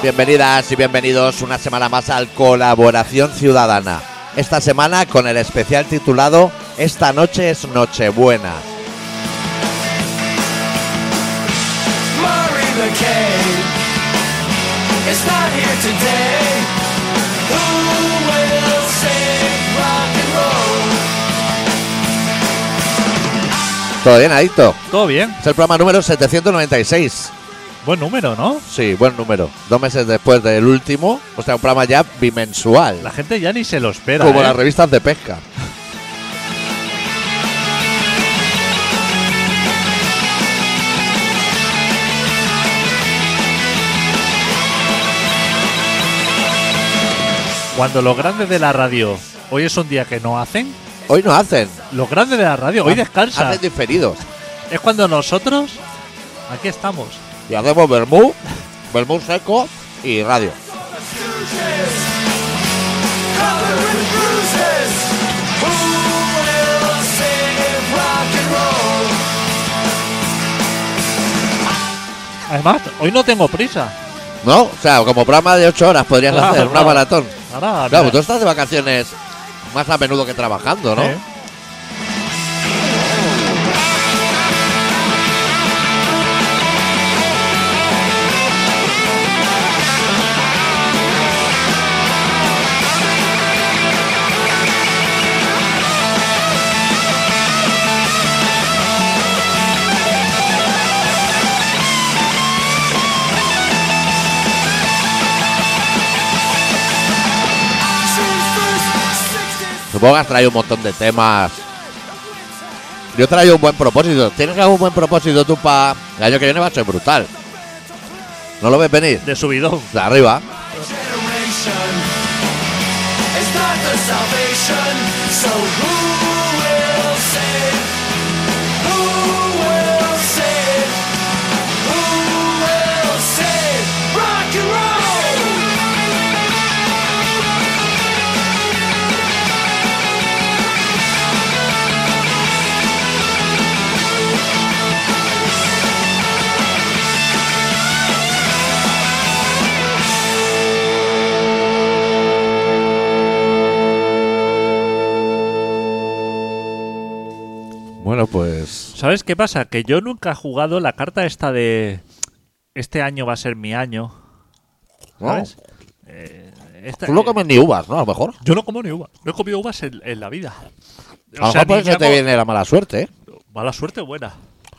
Bienvenidas y bienvenidos una semana más al Colaboración Ciudadana. Esta semana con el especial titulado Esta noche es Nochebuena. ¿Todo bien, Adicto? Todo bien. Es el programa número 796. Buen número, ¿no? Sí, buen número. 2 meses después del último. O sea, un programa ya bimensual. La gente ya ni se lo espera. Como las revistas de pesca. Cuando los grandes de la radio, hoy es un día que no hacen. Hoy no hacen. Los grandes de la radio, hoy descansan. Hacen diferidos. Es cuando nosotros, aquí estamos. Y hacemos vermú seco y radio. Además, hoy no tengo prisa. ¿No? O sea, como programa de 8 horas podrías hacer una maratón. Ahora, claro, tú estás de vacaciones más a menudo que trabajando, ¿no? Supongo que has traído un montón de temas. Yo he traído un buen propósito. ¿Tienes algún buen propósito tú para el año que viene? Va a ser brutal. ¿No lo ves venir? De subidón. De arriba. Bueno, pues... ¿Sabes qué pasa? Que yo nunca he jugado la carta esta de... Este año va a ser mi año. ¿Sabes? Tú no comes ni uvas, ¿no? A lo mejor. Yo no como ni uvas. No he comido uvas en la vida. A lo mejor por eso te viene la mala suerte, ¿eh? Mala suerte buena.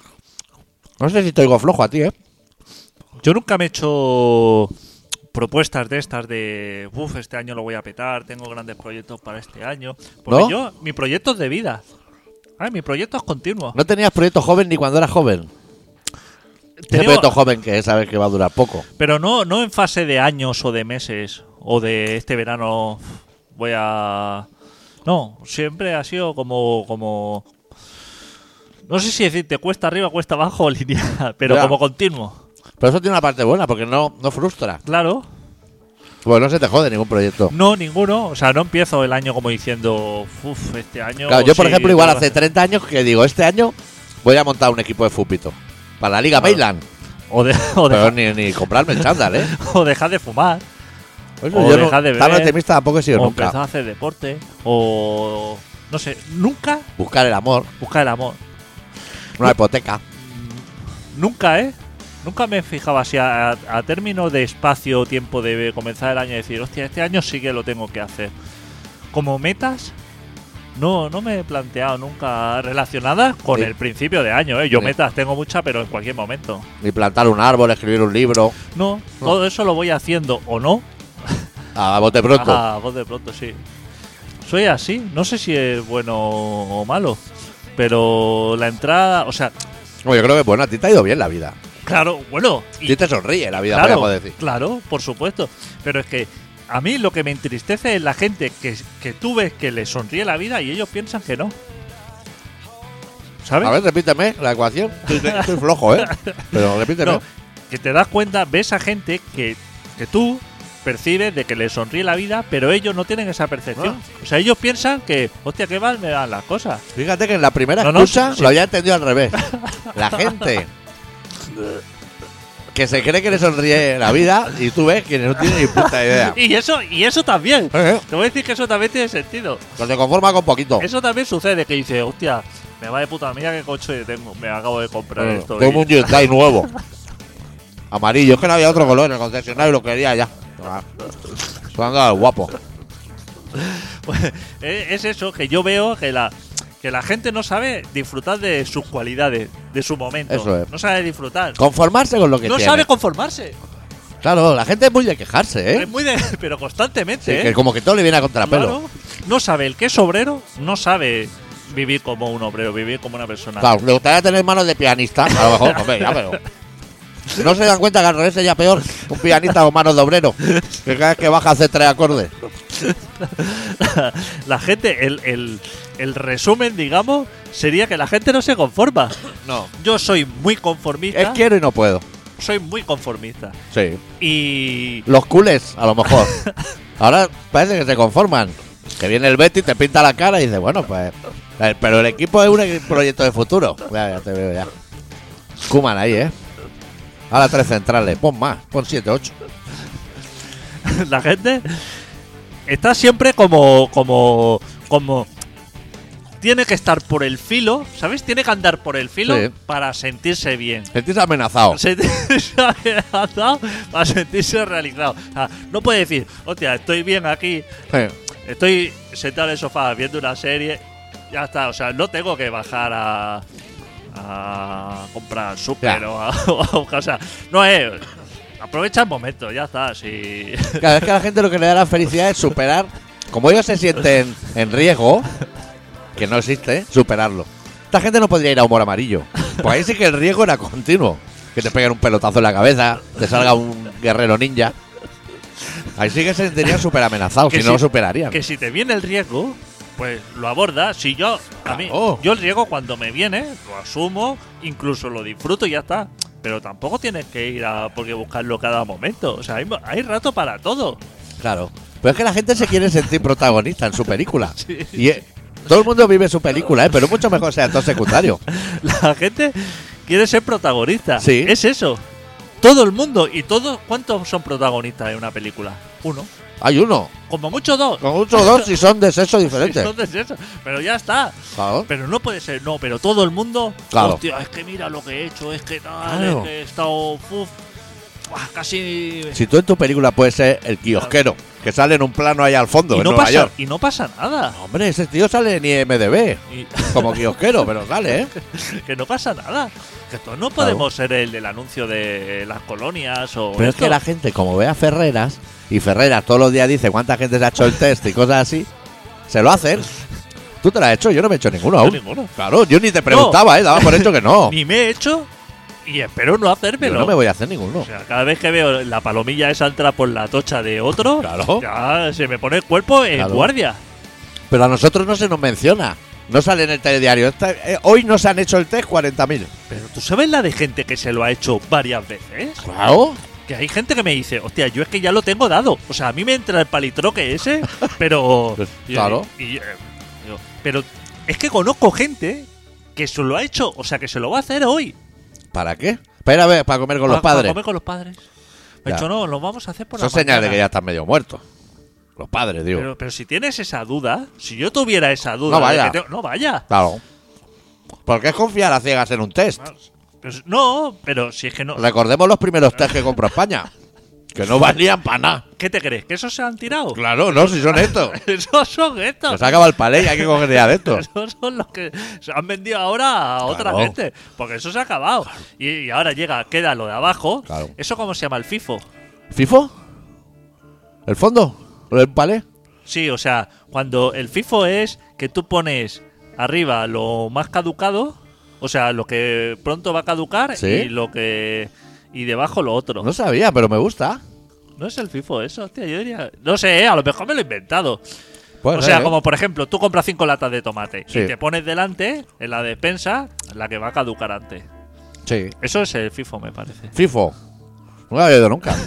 No sé si te oigo flojo a ti, ¿eh? Yo nunca me he hecho propuestas de estas de... este año lo voy a petar, tengo grandes proyectos para este año. Porque ¿No? mi proyecto es de vida. Mi proyecto es continuo. ¿No tenías proyecto joven ni cuando eras joven? Ese proyecto joven que sabes que va a durar poco. Pero no en fase de años o de meses o de este verano voy a... No, siempre ha sido como... No sé si decirte cuesta arriba, cuesta abajo o lineal, pero ya. Como continuo. Pero eso tiene una parte buena porque no frustra. Claro. Pues no se te jode ningún proyecto. No, ninguno. O sea, no empiezo el año como diciendo, este año... Claro, yo por sí, ejemplo igual hace 30 años que digo, este año voy a montar un equipo de fútbol para la Liga Mainland. Pero ni comprarme el chándal, ¿eh? O dejar de fumar. Eso O yo dejar de tan beber. optimista tampoco he sido O nunca. empezar a hacer deporte. O... No sé, nunca Buscar el amor, buscar el amor. una hipoteca. Nunca, Nunca me fijaba así a término de espacio o tiempo de comenzar el año y decir, hostia, este año sí que lo tengo que hacer. Como metas, no me he planteado nunca relacionadas con Sí. el principio de año, Yo Sí. metas tengo muchas, pero en cualquier momento. Ni plantar un árbol, escribir un libro. No, todo eso lo voy haciendo o no. A bote pronto. A voz de pronto, sí. Soy así, no sé si es bueno o malo, pero la entrada, o sea, Bueno, yo creo que bueno, a ti te ha ido bien la vida. claro, bueno, A ti te sonríe la vida, claro, podríamos decir. claro, por supuesto, pero es que a mí lo que me entristece es la gente que tú ves que le sonríe la vida y ellos piensan que no. ¿Sabes? A ver, repíteme la ecuación. Estoy flojo, ¿eh? Pero repíteme. No, que te das cuenta, ves a gente que tú percibes de que le sonríe la vida, pero ellos no tienen esa percepción. O sea, ellos piensan que, hostia, qué mal me dan las cosas. Fíjate que en la primera No, escucha sí. lo había entendido al revés. La gente que se cree que le sonríe la vida y tú ves que no tiene ni puta idea. Y eso también. ¿Eh? Te voy a decir que eso también tiene sentido. Que se conforma con poquito. Eso también sucede, que dice, hostia, me va de puta mía qué coche tengo. Me acabo de comprar esto. Como un Hyundai nuevo. Amarillo. Es que no había otro color en el concesionario y lo quería ya. Se han dado guapo. Pues, es eso, que yo veo que la gente no sabe disfrutar de sus cualidades, de su momento. Eso es. No sabe disfrutar. Conformarse con lo que No tiene. sabe conformarse. Claro, la gente es muy de quejarse, ¿eh? Es muy de. Pero constantemente, Sí, ¿eh? que como que todo le viene a contrapelo. Claro. No sabe el que es obrero, no sabe vivir como un obrero, vivir como una persona. Claro, le gustaría tener manos de pianista, a lo mejor, hombre, ya, pero. No se dan cuenta que al revés es ya peor un pianista con manos de obrero. Que cada vez que baja hace 3 acordes. La gente, el resumen, digamos, sería que la gente no se conforma. No. Yo soy muy conformista. Es quiero y no puedo. Soy muy conformista. Sí. Y. Los culés, a lo mejor. Ahora parece que se conforman. Que viene el Betis, te pinta la cara y dice, bueno, pues. Pero el equipo es un proyecto de futuro. Ya te veo ya. Koeman ahí, ¿eh? Ahora 3 centrales. Pon más, pon 7, 8. La gente está siempre como tiene que estar por el filo, ¿sabes? Tiene que andar por el filo Sí. para sentirse bien. Sentirse amenazado. Sentirse amenazado para sentirse realizado. O sea, no puede decir, hostia, estoy bien aquí, estoy sentado en el sofá viendo una serie, ya está. O sea, no tengo que bajar a comprar súper Ya. o sea, no es. Aprovecha el momento, ya está. Si Cada vez que a la gente lo que le da la felicidad es superar. Como ellos se sienten en riesgo, que no existe, superarlo. Esta gente no podría ir a humor amarillo. Pues ahí sí que el riesgo era continuo. Que te peguen un pelotazo en la cabeza, te salga un guerrero ninja. Ahí sí que se sentirían súper amenazados, Que si no lo si- superarían. que si te viene el riesgo, pues lo abordas. Si yo, a mí, Claro. yo el riesgo cuando me viene, lo asumo, incluso lo disfruto y ya está. Pero tampoco tienes que ir a porque buscarlo cada momento. O sea, hay rato para todo. Claro. Pero es que la gente se quiere sentir protagonista en su película. Sí. Y todo el mundo vive su película, ¿eh? Pero es mucho mejor ser actor secundario. La gente quiere ser protagonista. Sí. Es eso. Todo el mundo. ¿Y todos cuántos son protagonistas en una película? Uno. Hay uno. Como mucho dos. Con muchos dos y son de sexo diferente. Entonces eso. Pero ya está. Claro. Pero no puede ser, no, pero todo el mundo. Claro. Hostia, es que mira lo que he hecho, es que tal, Claro. es que he estado. Casi. Si tú en tu película puedes ser el kiosquero, que sale en un plano ahí al fondo, y, en no Nueva pasa, York. y no pasa nada. Hombre, ese tío sale en IMDB, Y- como kiosquero, pero sale, ¿eh? que no pasa nada. Que todos no podemos ser el del anuncio de las colonias o. Pero es esto. que la gente, como ve a Ferreras, y Ferreras todos los días dice cuánta gente se ha hecho el test y cosas así, se lo hacen. ¿Tú te lo has hecho? Yo no me he hecho ninguno aún. Ninguno. Claro, yo ni te preguntaba, daba por hecho que no. Ni me he hecho y espero no Yo hacérmelo. no me voy a hacer ninguno. O sea, cada vez que veo la palomilla esa entrar por la tocha de otro, Claro. ya se me pone el cuerpo en Claro. guardia. Pero a nosotros no se nos menciona. No sale en el telediario. Hoy no se han hecho el test 40.000. Pero tú sabes la de gente que se lo ha hecho varias veces. Claro. Que hay gente que me dice, hostia, yo es que ya lo tengo dado. O sea, a mí me entra el palitroque ese, pero. Pues, claro. Digo, pero es que conozco gente que se lo ha hecho, o sea, que se lo va a hacer hoy. ¿Para qué? Para ir a ver, para comer con los Para padres. comer con los padres. Me ha Ya. dicho, no, lo vamos a hacer por Son la señales de mañana. que ya están medio muertos. Los padres, digo. Pero si tienes esa duda, si yo tuviera esa duda, No vaya. de que no vaya. Claro. Porque es confiar a ciegas en un test. No, pero si es que no. Recordemos los primeros test que compró España. Que no valían para nada. ¿Qué te crees? ¿Que esos se han tirado? Claro, no, si son estos. Esos son estos. Que se acaba el palé y hay que coger ya de estos. Esos son los que se han vendido ahora a otra Claro. gente. Porque eso se ha acabado. Y ahora queda lo de abajo. Claro. ¿Eso cómo se llama? El FIFO. ¿FIFO? ¿El fondo? ¿Lo del palé? Sí, o sea, cuando el FIFO es que tú pones arriba lo más caducado, o sea, lo que pronto va a caducar ¿Sí? y debajo lo otro. No sabía, pero me gusta. ¿No es el FIFO eso? Hostia, yo diría. No sé, a lo mejor me lo he inventado. Puede O ser, sea, ¿eh? como por ejemplo, tú compras 5 latas de tomate Sí. y te pones delante, en la despensa, la que va a caducar antes. Sí. Eso es el FIFO, me parece. FIFO. No lo había oído nunca.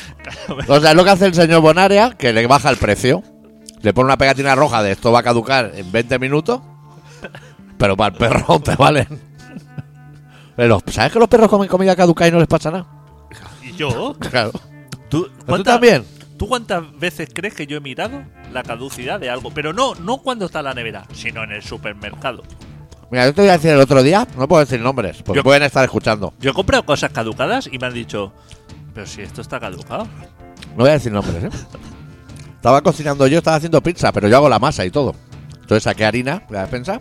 O sea, es lo que hace el señor Bonaria, que le baja el precio. Le pone una pegatina roja de esto va a caducar en 20 minutos. Pero para el perro te valen. Pero, ¿sabes que los perros comen comida caducada y no les pasa nada? Yo. Claro. ¿Tú, ¿Tú también? ¿Tú cuántas veces crees que yo he mirado la caducidad de algo? Pero no cuando está en la nevera, sino en el supermercado. Mira, yo te voy a decir el otro día, no puedo decir nombres, porque Yo- pueden estar escuchando. Yo he comprado cosas caducadas y me han dicho, pero si esto está caducado. No voy a decir nombres, ¿eh? Estaba cocinando yo, estaba haciendo pizza, pero yo hago la masa y todo. Entonces saqué harina de la despensa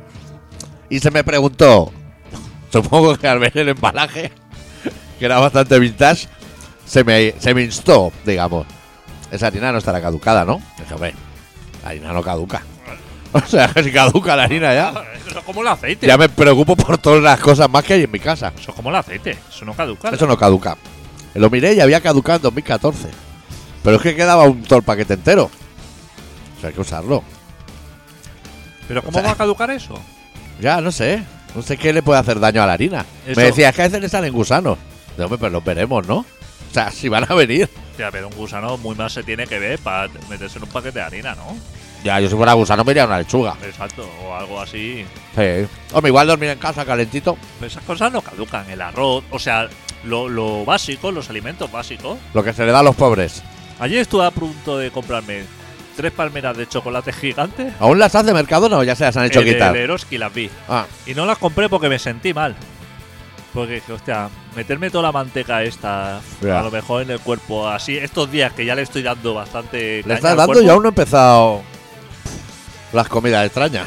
y se me preguntó, supongo que al ver el embalaje, que era bastante vintage, se me instó, digamos. Esa harina no estará caducada, ¿no? Dije, hombre, la harina no caduca. O sea, que si caduca la harina ya, Eso es como el aceite. ya me preocupo por todas las cosas más que hay en mi casa. Eso es como el aceite. Eso no caduca. Eso no caduca. Lo miré y había caducado en 2014. Pero es que quedaba todo el paquete entero. O sea, hay que usarlo. ¿Pero cómo O sea- va a caducar eso? Ya, no sé. No sé qué le puede hacer daño a la harina. Eso- Me decía, es que a veces le salen gusanos. Digo, hombre, pues lo veremos, ¿no? O sea, si van a venir. Hostia, pero un gusano muy mal se tiene que ver para meterse en un paquete de harina, ¿no? Ya, yo si fuera gusano me iría a una lechuga. Exacto, o algo así. Sí. Hombre, igual dormir en casa calentito. Pero esas cosas no caducan. El arroz, o sea, lo básico, los alimentos básicos. Lo que se le da a los pobres. Ayer estuve a punto de comprarme 3 palmeras de chocolate gigante. ¿Aún las hace Mercadona o ya se las han hecho quitar? De Eroski las vi. Ah, Y no las compré porque me sentí mal. Porque dije, hostia, meterme toda la manteca esta, Ya. a lo mejor en el cuerpo, así, estos días que ya le estoy dando bastante le caña estás al dando cuerpo. y aún no he empezado las comidas extrañas.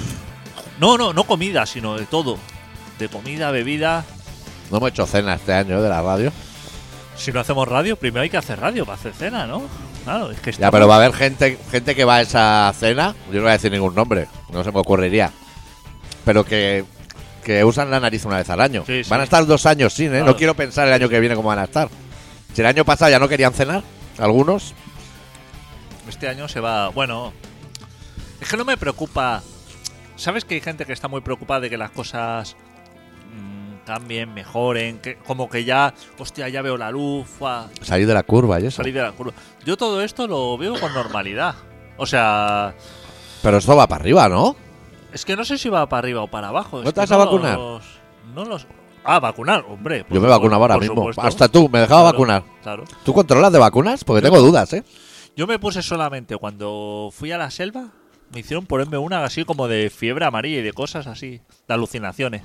No comida, sino de todo. De comida, bebida. No hemos hecho cena este año de la radio. Si no hacemos radio, primero hay que hacer radio para hacer cena, ¿no? Claro, es que Ya, estamos- pero va a haber gente que va a esa cena. Yo no voy a decir ningún nombre, no se me ocurriría. Pero que usan la nariz una vez al año. Sí, sí. Van a estar 2 años sin, ¿eh? Claro. No quiero pensar el año que viene cómo van a estar. Si el año pasado ya no querían cenar, algunos. Este año se va. Bueno, es que no me preocupa. ¿Sabes que hay gente que está muy preocupada de que las cosas cambien, mejoren? Que como que ya, hostia, ya veo la luz, Salir de la curva y eso. salir de la curva. Yo todo esto lo veo con normalidad. O sea, Pero esto va para arriba, ¿no? es que no sé si va para arriba o para abajo. ¿No Es te que vas a vacunar? No los. Ah, vacunar, hombre. por Yo me supuesto, vacunaba ahora por mismo. supuesto. Hasta tú, me dejaba Claro, vacunar. Claro. ¿Tú controlas de vacunas? Porque tengo dudas, ¿eh? Yo me puse solamente cuando fui a la selva. Me hicieron ponerme una así como de fiebre amarilla y de cosas así, de alucinaciones.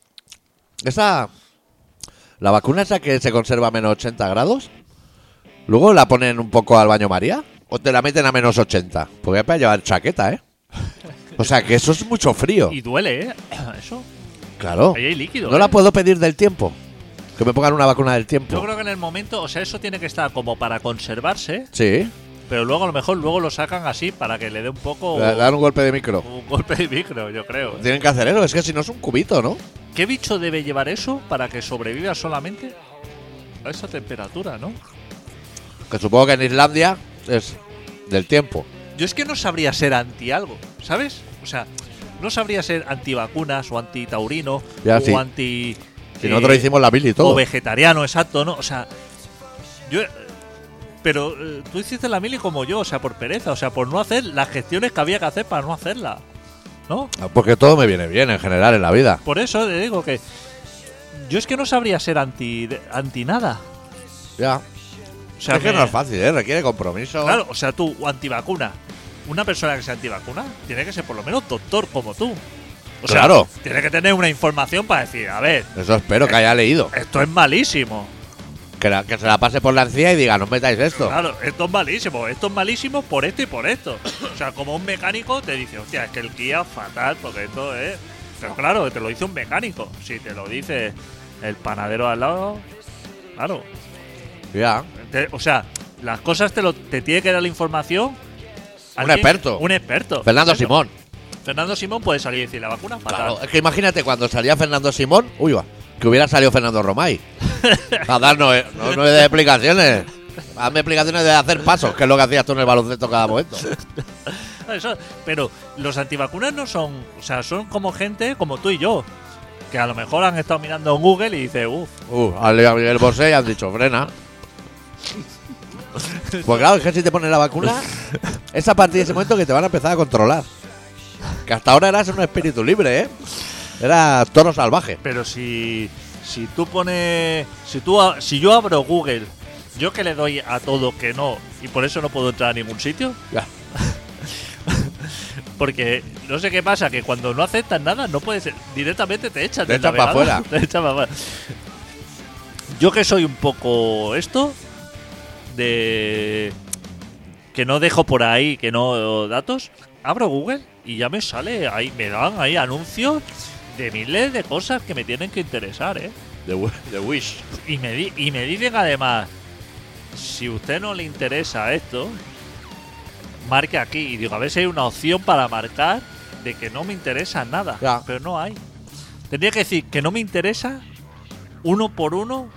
La vacuna esa que se conserva a menos 80 grados, luego la ponen un poco al baño María o te la meten a menos 80. Porque hay para llevar chaqueta, ¿eh? O sea que eso es mucho frío. Y duele, ¿eh? Eso. Claro. Ahí hay líquido. No ¿eh? la puedo pedir del tiempo. Que me pongan una vacuna del Yo tiempo. creo que en el momento, o sea, eso tiene que estar como para conservarse, Sí. pero luego a lo mejor luego lo sacan así para que le dé un poco Dar un golpe de micro. un golpe de micro, yo creo. ¿eh? Tienen que hacer eso. Es que si no es un cubito, ¿no? ¿Qué bicho debe llevar eso para que sobreviva solamente a esa temperatura, no? Que supongo que en Islandia es del tiempo. Yo es que no sabría ser anti algo, ¿sabes? O sea, no sabría ser antivacunas o antitaurino Ya, o sí. anti Si nosotros hicimos la mili y todo. o vegetariano, exacto, ¿no? O sea, yo pero tú hiciste la mili como yo, o sea, por pereza, o sea, por no hacer las gestiones que había que hacer para no hacerla, ¿no? Porque todo me viene bien en general en la vida. Por eso le digo que yo es que no sabría ser anti nada. Ya. O sea, es que no es fácil, ¿eh? Requiere compromiso. Claro, o sea, tú antivacuna. Una persona que sea antivacuna tiene que ser por lo menos doctor como tú. O sea, Claro. tiene que tener una información para decir, a ver, Eso espero que haya leído. esto es malísimo. Que se la pase por la encía y diga, no metáis esto. Claro, esto es malísimo por esto y por esto. O sea, como un mecánico te dice, hostia, es que el Kia es fatal porque esto es... Pero claro, te lo dice un mecánico. Si te lo dice el panadero al lado, claro. Ya. O sea, las cosas te tiene que dar la información. Un experto. Un experto. Fernando Eso. Simón. Fernando Simón puede salir y decir, la vacuna es fatal. Claro, es que imagínate cuando salía Fernando Simón, uy, va, que hubiera salido Fernando Romay. A darnos no de explicaciones. Hazme explicaciones de hacer pasos, que es lo que hacías tú en el baloncesto cada momento. Eso, pero los antivacunas no son... O sea, son como gente como tú y yo. Que a lo mejor han estado mirando en Google y dice, uff, A Miguel Bosé y han dicho, frena. Pues claro, es que si te pones la vacuna, es a partir de ese momento que te van a empezar a controlar. Que hasta ahora eras un espíritu libre, ¿eh? Era toro salvaje. pero si si tú pones, si yo abro Google, yo que le doy a todo que no y por eso no puedo entrar a ningún sitio, Ya. porque no sé qué pasa, que cuando no aceptas nada no puedes, directamente te echan Te del echan para navegador. afuera. Te echan para afuera. Yo que soy un poco esto de que no dejo por ahí, que no datos, abro Google y ya me sale ahí, me dan ahí anuncios de miles de cosas que me tienen que interesar, ¿eh? De Wish. Y me dicen además, si a usted no le interesa esto, marque aquí. Y digo, a ver si hay una opción para marcar de que no me interesa nada. Ya. Pero no hay. Tendría que decir que no me interesa uno por uno.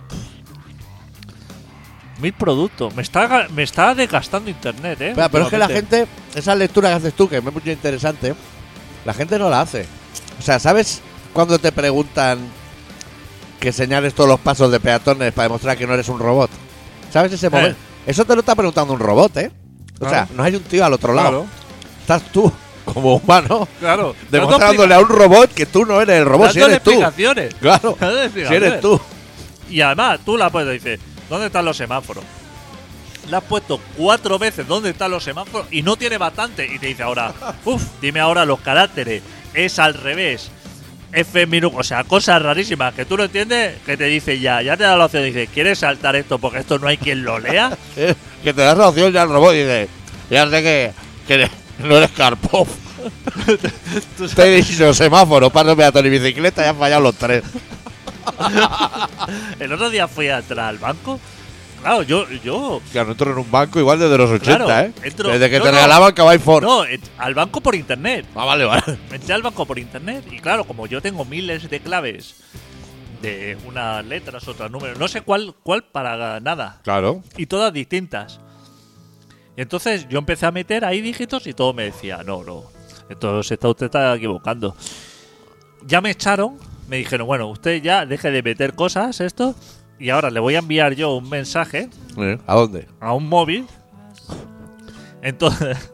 1000 productos. Me está desgastando internet, ¿eh? Pero es que la últimamente. gente, esa lectura que haces tú, que es muy interesante, la gente no la hace. O sea, ¿sabes cuando te preguntan que señales todos los pasos de peatones para demostrar que no eres un robot? ¿Sabes ese momento? Eso te lo está preguntando un robot, ¿eh? O sea, Claro. no hay un tío al otro lado. Claro, Estás tú, como humano, claro. demostrándole a un robot que tú no eres el robot, si dándole eres tú. explicaciones. Claro, Dándole si explicaciones. eres tú. Y además, tú la puedes decir, ¿dónde están los semáforos? Le has puesto 4 veces dónde están los semáforos y no tiene bastante. Y te dice ahora, dime ahora los caracteres. Es al revés. F minúscula, o sea, cosas rarísimas que tú no entiendes, que te dice ya te da la opción. Dice, ¿quieres saltar esto porque esto no hay quien lo lea? Que te das la opción ya al robot y dices, ya sé que no eres Karpov. Tú Te he dicho semáforo, paso peatón y bicicleta y has fallado los tres. El otro día fui a entrar al banco. Claro, yo Claro, entro en un banco igual desde los 80, Claro, ¿eh? entro- Desde que no, te no. regalaban Caball Ford. no, al banco por internet. Ah, vale, vale. Entré al banco por internet y claro, como yo tengo miles de claves de unas letras, otros números, no sé cuál para nada, Claro. y todas distintas. Y entonces yo empecé a meter ahí dígitos y todo me decía, no, entonces usted está equivocando. Ya me echaron, me dijeron, bueno, usted ya deje de meter cosas, esto, y ahora le voy a enviar yo un mensaje ¿A dónde? a un móvil. Entonces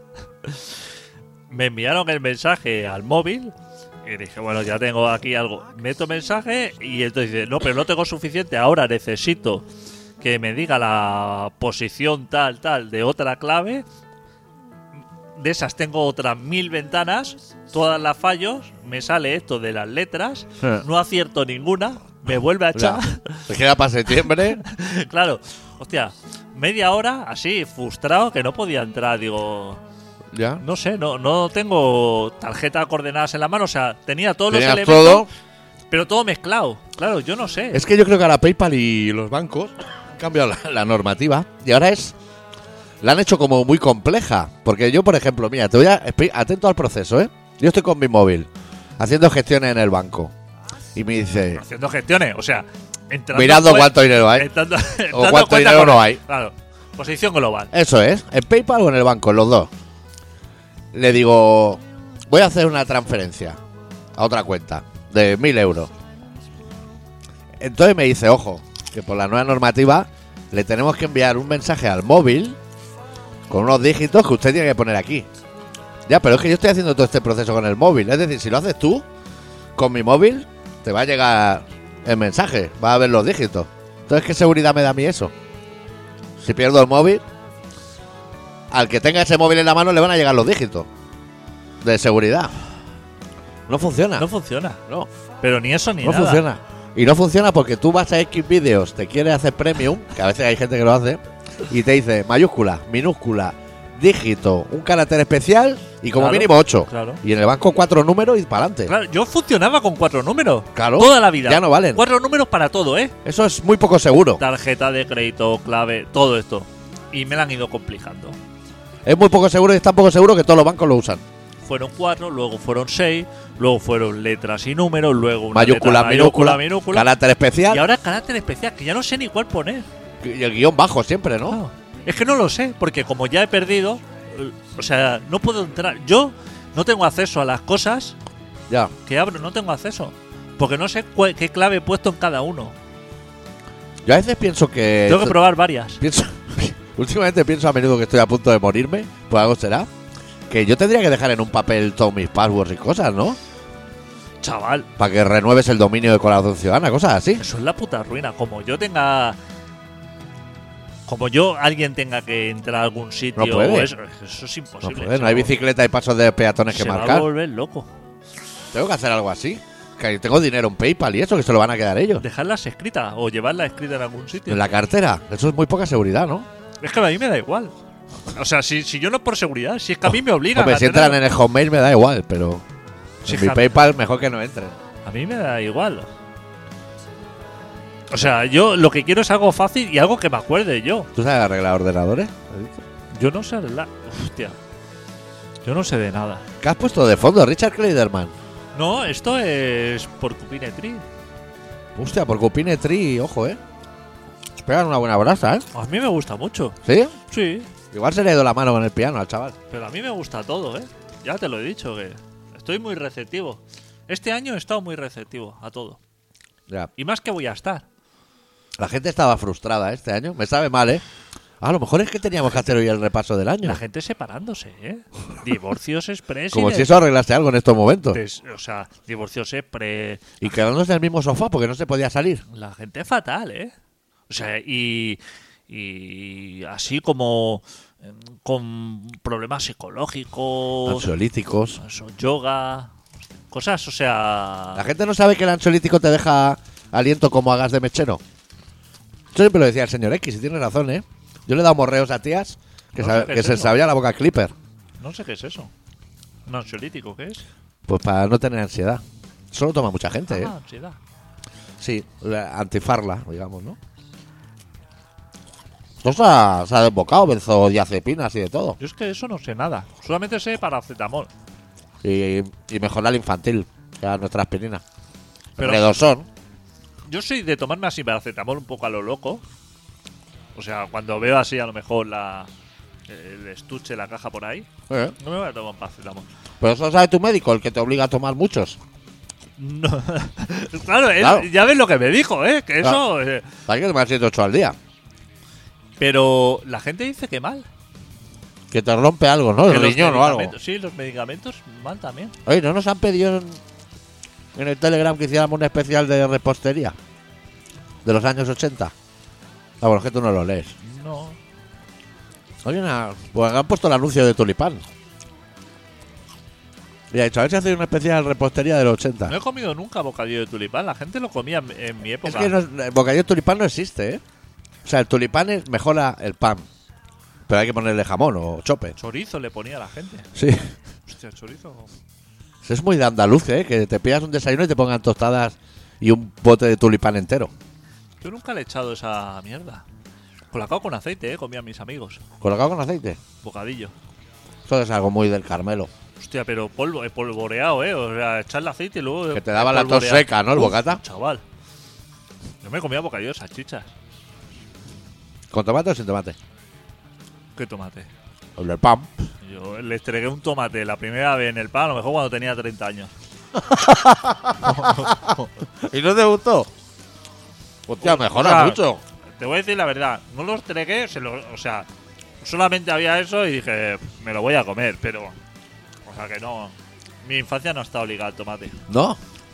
me enviaron el mensaje al móvil y dije, bueno, ya tengo aquí algo. Meto mensaje y entonces dice, no, pero no tengo suficiente. Ahora necesito que me diga la posición tal de otra clave. De esas tengo otras 1000 ventanas, todas las fallos. Me sale esto de las letras, no acierto ninguna. Me vuelve a echar. Se queda para septiembre. Claro, hostia, media hora así, frustrado, que no podía entrar. Digo, Ya. no sé, no tengo tarjeta de coordenadas en la mano. O sea, tenía todos los Tenías elementos, todo. pero todo mezclado. Claro, yo no sé. Es que yo creo que ahora PayPal y los bancos han cambiado la normativa y ahora la han hecho como muy compleja. Porque yo, por ejemplo, mira, te voy a atento al proceso, ¿eh? Yo estoy con mi móvil haciendo gestiones en el banco y me dice, Haciendo gestiones, o sea, entrando mirando en cuen- cuánto dinero hay. entrando O en cuánto cuenta dinero no hay. Claro, posición global. Eso es, en PayPal o en el banco, en los dos. Le digo, voy a hacer una transferencia a otra cuenta de 1000 euros. Entonces me dice, ojo, que por la nueva normativa le tenemos que enviar un mensaje al móvil con unos dígitos que usted tiene que poner aquí. Ya, pero es que yo estoy haciendo todo este proceso con el móvil. Es decir, si lo haces tú, con mi móvil, te va a llegar el mensaje, va a ver los dígitos. Entonces, ¿qué seguridad me da a mí eso? Si pierdo el móvil, al que tenga ese móvil en la mano le van a llegar los dígitos de seguridad. No funciona. No funciona. No, Pero ni eso ni no nada. funciona. Y no funciona porque tú vas a X vídeos, te quieres hacer premium, que a veces hay gente que lo hace, y te dice mayúscula, minúscula, dígito, un carácter especial y como Claro, mínimo 8. claro. Y en el banco 4 números y para adelante. Claro, yo funcionaba con 4 números. Claro. Toda la vida. Ya no valen. 4 números para todo, ¿eh? Eso es muy poco seguro. Tarjeta de crédito, clave, todo esto. Y me la han ido complicando. Es muy poco seguro y es tan poco seguro que todos los bancos lo usan. Fueron 4, luego fueron 6, luego fueron letras y números, luego una Mayúscula, letra minúscula, minúscula. carácter Y especial ahora carácter especial, que ya no sé ni cuál poner. y el guión bajo siempre, ¿no? Claro. Es que no lo sé, porque como ya he perdido, o sea, no puedo entrar. Yo no tengo acceso a las cosas Ya. que abro, no tengo acceso. Porque no sé qué clave he puesto en cada uno. Yo a veces pienso que... Tengo que probar varias. Pienso, últimamente pienso a menudo que estoy a punto de morirme, pues algo será, que yo tendría que dejar en un papel todos mis passwords y cosas, ¿no? Chaval, para que renueves el dominio de Colaboración Ciudadana, cosas así. eso es la puta ruina. Como alguien tenga que entrar a algún sitio, No puede. o eso es No imposible. puede, no hay bicicleta y pasos de peatones que se va a marcar. volver loco. Tengo que hacer algo así. Que tengo dinero en PayPal y eso, que se lo van a quedar ellos. Dejarlas escritas o llevarlas escritas en algún sitio. En la cartera. Eso es muy poca seguridad, ¿no? Es que a mí me da igual. O sea, si yo no es por seguridad, si es que a mí me obligan Hombre, a si entran tenerlo. en el Hotmail me da igual, pero Sí, en mi ja- PayPal mejor que no entren. A mí me da igual. O sea, yo lo que quiero es algo fácil y algo que me acuerde yo. ¿Tú sabes arreglar ordenadores? Yo no sé arreglar. Hostia. Yo no sé de nada. ¿Qué has puesto de fondo? Richard Kleiderman. No, esto es Porcupine Tree. Hostia, por Cupine Tree, ojo, Pegan una buena brasa, ¿eh? A mí me gusta mucho. ¿Sí? Sí, Igual se le ha ido la mano con el piano al chaval. pero a mí me gusta todo, ¿eh? Ya te lo he dicho, que estoy muy receptivo. Este año he estado muy receptivo a todo. Ya. Y más que voy a estar. La gente estaba frustrada este año. Me sabe mal, ¿eh? A lo mejor es que teníamos que hacer hoy el repaso del año. La gente separándose, ¿eh? Divorcios express. Como si eso arreglase algo en estos momentos. O sea, divorcios express. Y quedándose en el mismo sofá porque no se podía salir. La gente fatal, ¿eh? O sea, y así como con problemas psicológicos, Ansiolíticos. eso, yoga, cosas, o sea... La gente no sabe que el ansiolítico te deja aliento como a gas de mechero. Yo siempre lo decía el señor X y tiene razón, ¿eh? Yo le he dado morreos a tías que, No sé qué que es se eso. sabía la boca clipper. No sé qué es eso. ¿Un ansiolítico qué es? Pues para no tener ansiedad. Eso lo toma mucha gente, ¿eh? Ah, ansiedad. Sí, antifarla, digamos, ¿no? Esto se ha desbocado, benzodiazepinas y de todo. Yo es que eso no sé nada. Solamente sé paracetamol. Y mejorar infantil, que era nuestra aspirina. Pero- Redosón. Yo soy de tomarme así paracetamol un poco a lo loco. O sea, cuando veo así a lo mejor el estuche, la caja por ahí, no me voy a tomar un paracetamol. Pero eso sabe tu médico, el que te obliga a tomar muchos. No. Claro, Claro. ya ves lo que me dijo, ¿eh? Que eso... Hay que tomar 7 8 al día. pero la gente dice que mal. Que te rompe algo, ¿no? Que El los riñón o algo. medicamentos- Sí, los medicamentos mal también. Oye, ¿no nos han pedido en el Telegram que hiciéramos un especial de repostería? De los años 80. Ah, bueno, es que tú no lo lees. No. Oye, pues han puesto el anuncio de Tulipán. Y ha dicho, a ver si hacéis un especial de repostería de los 80. No he comido nunca bocadillo de tulipán. La gente lo comía en mi Es época. que el bocadillo de tulipán no existe, ¿eh? O sea, el tulipán mejora el pan. Pero hay que ponerle jamón o chope. Chorizo le ponía a la gente. Sí. Hostia, chorizo. Es muy de andaluz, ¿eh? Que te pidas un desayuno y te pongan tostadas y un bote de tulipán entero. Yo nunca le he echado esa mierda. Colacao con aceite, comían mis amigos. Colocado con aceite. Bocadillo. Eso es algo muy del Carmelo. Hostia, pero polvoreado, O sea, echarle aceite y luego... Que te daba la tos polvoreado. seca, ¿no? El bocata. Chaval. Yo me comía bocadillo de salchichas. ¿Con tomate o sin tomate? ¿Qué tomate? El del pan. Yo le estregué un tomate la primera vez en el pan, a lo mejor cuando tenía 30 años. ¿Y no te gustó? Hostia, mejora O sea, mucho. Te voy a decir la verdad, no lo estregué, o sea, solamente había eso y dije, me lo voy a comer, pero... O sea que no... Mi infancia no ha estado ligada al tomate. ¿No?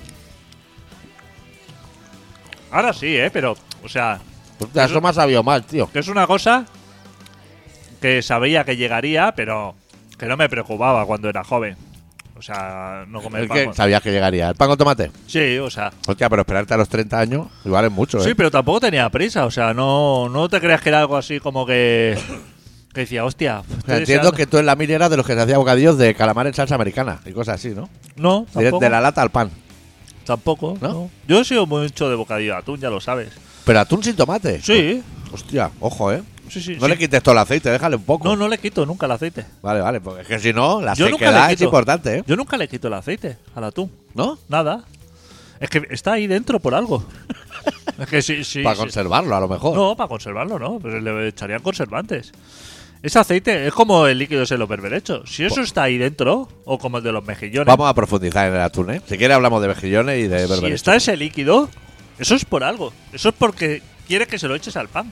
Ahora sí, pero... O sea, Hostia, eso me ha sabido mal, tío. que es una cosa que sabía que llegaría, pero que no me preocupaba cuando era joven. O sea, no comer Es pan. que sabías que llegaría. ¿El pan con tomate? Sí, o sea... Hostia, pero esperarte a los 30 años igual es mucho, ¿eh? Sí, pero tampoco tenía prisa, o sea, no te creas que era algo así como que decía, hostia... O sea, estoy entiendo deseando- que tú en la mili eras de los que se hacía bocadillos de calamar en salsa americana y cosas así, ¿no? No, tampoco. De la lata al pan. Tampoco, ¿No? no. Yo he sido mucho de bocadillo de atún, ya lo sabes. Pero atún sin tomate. Sí, Hostia, ojo, ¿eh? sí. No le quites todo el aceite, déjale un poco. No le quito nunca el aceite. Vale, porque es que si no, la Yo nunca sequedad le es quito. importante, ¿eh? Yo nunca le quito el aceite al atún. ¿No? Nada. Es que está ahí dentro por algo. Es que sí. Para conservarlo, a lo mejor. No, para conservarlo, no. Pero le echarían conservantes. Ese aceite es como el líquido ese de los berberechos. Si eso está ahí dentro, o como el de los mejillones, Vamos a profundizar en el atún, ¿eh? Si quieres hablamos de mejillones y de si berberechos. está ese líquido, eso es por algo. Eso es porque quiere que se lo eches al pan.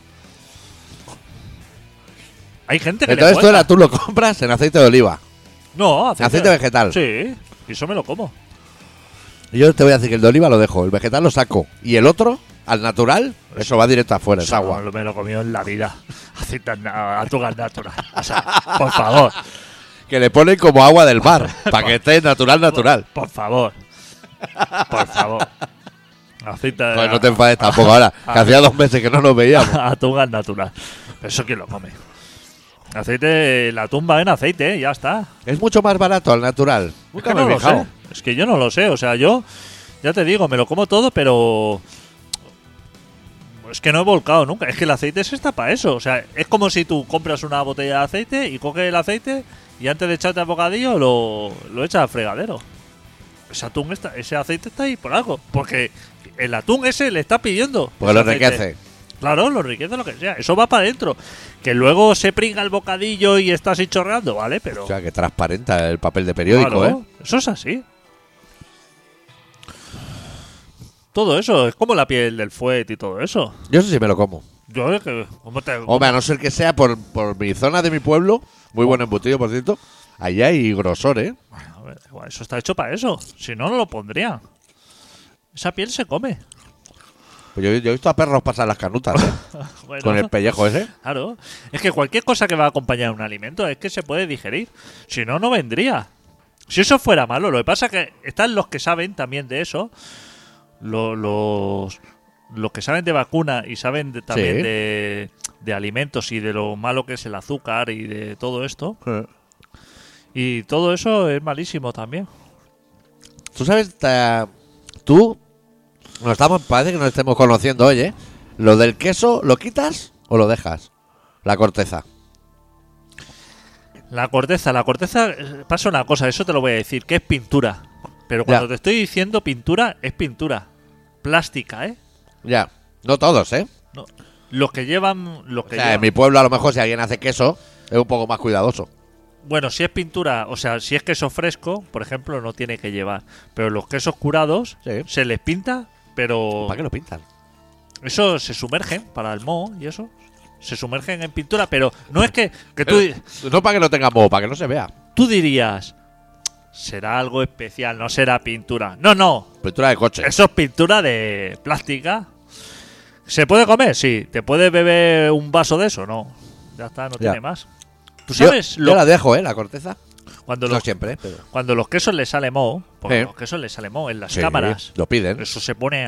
Hay gente que Entonces le tú el cuesta. atún lo compras en aceite de oliva. No, Aceite vegetal. Sí, y eso me lo como. Yo te voy a decir que el de oliva lo dejo, el vegetal lo saco. Y el otro, al natural, eso va directo afuera, es Eso agua. me lo comió en la vida. Atún natural. O sea, por favor. Que le ponen como agua del mar, para que esté natural. Por favor. Por favor. Aceite. Joder, no te enfades tampoco ahora, que hacía 2 meses que no nos veíamos. Atún gas natural. Pero eso quién lo come. Aceite, la tumba en aceite, ya está. Es mucho más barato al natural. Es Nunca que me no he lo fijado. sé. Es que yo no lo sé. O sea, yo, ya te digo, me lo como todo, pero es que no he volcado nunca. Es que el aceite se está para eso. O sea, es como si tú compras una botella de aceite y coges el aceite y antes de echarte al bocadillo lo echas al fregadero. Ese aceite está ahí por algo. Porque el atún ese le está pidiendo. Porque ese lo aceite. enriquece. Claro, lo enriquece lo que sea. Eso va para adentro. Que luego se pringa el bocadillo y está así chorreando, ¿vale? Pero O sea, que transparenta el papel de periódico, claro, eso es así. Todo eso, es como la piel del fuet y todo eso. Yo eso sí me lo como. Yo es que. Hombre, a no ser que sea por mi zona de mi pueblo, muy buen embutido, por cierto, allá hay grosor, ¿eh? Bueno, a ver, igual, eso está hecho para eso. Si no, no lo pondría. Esa piel se come. Pues yo he visto a perros pasar las canutas, ¿eh? Bueno, Con el pellejo ese. claro. Es que cualquier cosa que va a acompañar un alimento es que se puede digerir. Si no, no vendría. Si eso fuera malo, lo que pasa es que están los que saben también de eso. Los que saben de vacuna y saben también Sí. de alimentos y de lo malo que es el azúcar y de todo esto. Eh. Y todo eso es malísimo también. Tú sabes, tú, parece que nos estemos conociendo hoy, ¿eh? Lo del queso, ¿lo quitas o lo dejas? La corteza. La corteza, pasa una cosa, eso te lo voy a decir, que es pintura. Pero cuando Ya. te estoy diciendo pintura, es pintura. Plástica, ¿eh? Ya, no todos, ¿eh? No, los que llevan. Los O que sea, llevan- en mi pueblo a lo mejor si alguien hace queso, es un poco más cuidadoso. Bueno, si es pintura, o sea, si es queso fresco, por ejemplo, no tiene que llevar. Pero los quesos curados Sí. se les pinta, pero ¿Para qué lo pintan? eso se sumergen para el moho y eso. Se sumergen en pintura, pero no es que tú, No para que no tenga moho, para que no se vea. tú dirías, será algo especial, no será pintura. No, no, Pintura de coche. eso es pintura de plástica. ¿Se puede comer? Sí. ¿Te puedes beber un vaso de eso? No. Ya está, no Ya. tiene más. ¿Tú sabes Yo la dejo, la corteza. cuando, No los, siempre, pero... cuando los quesos les sale moho? Porque Sí. los quesos les sale moho en las Sí, cámaras. lo piden. Eso se pone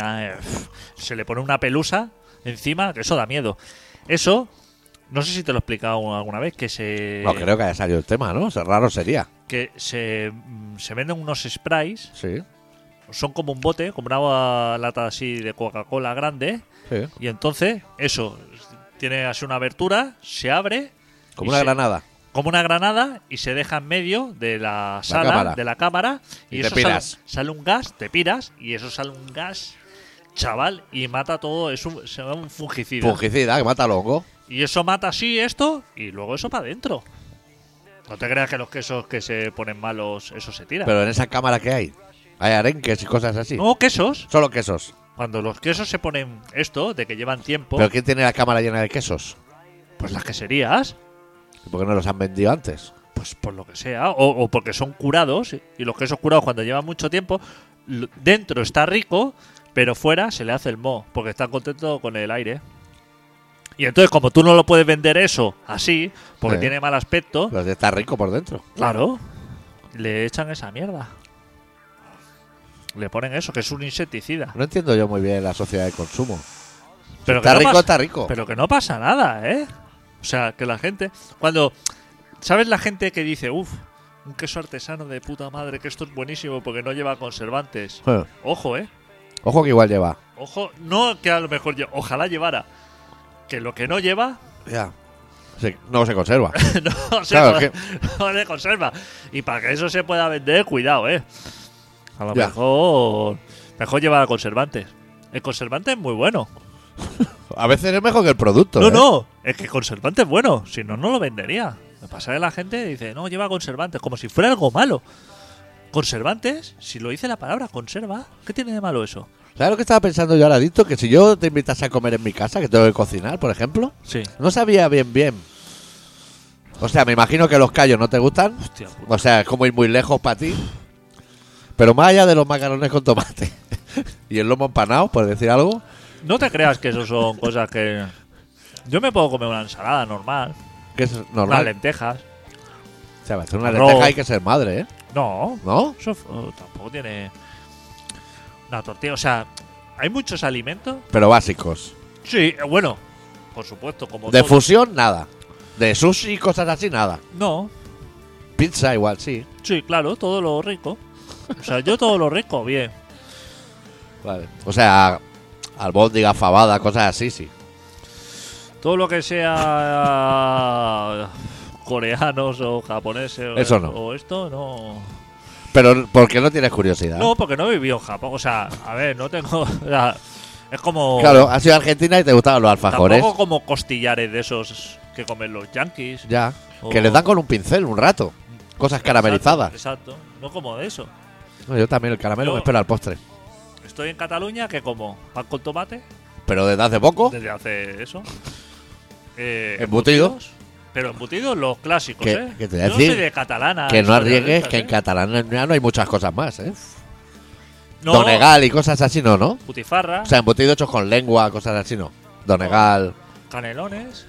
se le pone una pelusa encima, que eso da miedo. Eso, no sé si te lo he explicado alguna vez, que No creo que haya salido el tema, ¿no? Raro sería. que se venden unos sprays, Sí, son como un bote, como una lata así de Coca-Cola grande, sí. y entonces eso tiene así una abertura, se abre Como y una granada. como una granada y se deja en medio de la sala, cámara. de la cámara, Y y te eso piras. sale un gas, te piras y eso sale un gas, chaval, y mata todo, se llama un fungicida. Fungicida, que mata al hongo. Y eso mata así esto y luego eso para adentro. No te creas que los quesos que se ponen malos, eso se tira. Pero en esa cámara que hay arenques y cosas así. No, quesos. Solo quesos. Cuando los quesos se ponen esto, de que llevan tiempo, ¿Pero quién tiene la cámara llena de quesos? pues las queserías, ¿Y por qué no los han vendido antes? pues por lo que sea, o porque son curados, y los quesos curados cuando llevan mucho tiempo, dentro está rico, pero fuera se le hace el moho, porque está contento con el aire. Y entonces, como tú no lo puedes vender eso así, porque Sí. tiene mal aspecto, Pues está rico por dentro. claro, le echan esa mierda. Le ponen eso, que es un insecticida. No entiendo yo muy bien la sociedad de consumo. Pero Está que no rico, pasa- está rico. Pero que no pasa nada, ¿eh? O sea, que la gente... Cuando... ¿Sabes la gente que dice, uff, un queso artesano de puta madre, que esto es buenísimo porque no lleva conservantes? Ojo, ¿eh? Ojo que igual lleva. Ojo, no que a lo mejor... Ojalá llevara. Que lo que no lleva... Ya. No se conserva. no, se Claro, con- no se conserva. Y para que eso se pueda vender, cuidado, ¿eh? A lo Ya. mejor llevar conservantes. El conservante es muy bueno. A veces es mejor que el producto. No, ¿eh? no, es que conservante es bueno, si no, no lo vendería. Lo que pasa es que la gente dice, no, lleva conservantes, como si fuera algo malo. Conservantes, si lo dice la palabra conserva, ¿qué tiene de malo eso? ¿Sabes lo que estaba pensando yo ahora, Adicto? Que si yo te invitase a comer en mi casa, que tengo que cocinar, por ejemplo, Sí. no sabía bien. O sea, me imagino que los callos no te gustan. Hostia puta. O sea, es como ir muy lejos para ti. Pero más allá de los macarrones con tomate y el lomo empanado, por decir algo, No te creas que eso son cosas que... Yo me puedo comer una ensalada normal, que es unas normal. lentejas. O sea, para hacer una Arroz. lenteja hay que ser madre, ¿eh? No, ¿No? eso tampoco tiene una tortilla. O sea, hay muchos alimentos. Pero básicos. Sí, bueno, por supuesto, como De todo. fusión, nada. De sushi y cosas así, nada. No, Pizza igual, sí. sí, claro, todo lo rico. O sea, yo todo lo rico, bien. Vale. O sea, albóndiga, fabada, cosas así, sí. Todo lo que sea coreanos o japoneses Eso no. o esto, no. Pero ¿por qué no tienes curiosidad? No, porque no he vivido en Japón. O sea, a ver, no tengo. O sea, es como. Claro, has ido a Argentina y te gustaban los alfajores. Tampoco como costillares de esos que comen los yankees. Ya. O- Que les dan con un pincel un rato. Cosas caramelizadas. Exacto, no como de eso. No, yo también el caramelo Yo- me espero al postre. Estoy en Cataluña que como pan con tomate Pero desde hace poco, desde hace eso. Embutido. Embutidos, pero embutidos los clásicos, Que- ¿eh? que te voy a Yo decir soy de catalana. que no historia de arriesgues, estas, que en Cataluña no hay muchas cosas más, ¿eh? No, Donegal y cosas así no, ¿no? Butifarra, O sea, embutido hechos con lengua, cosas así no. Donegal. canelones.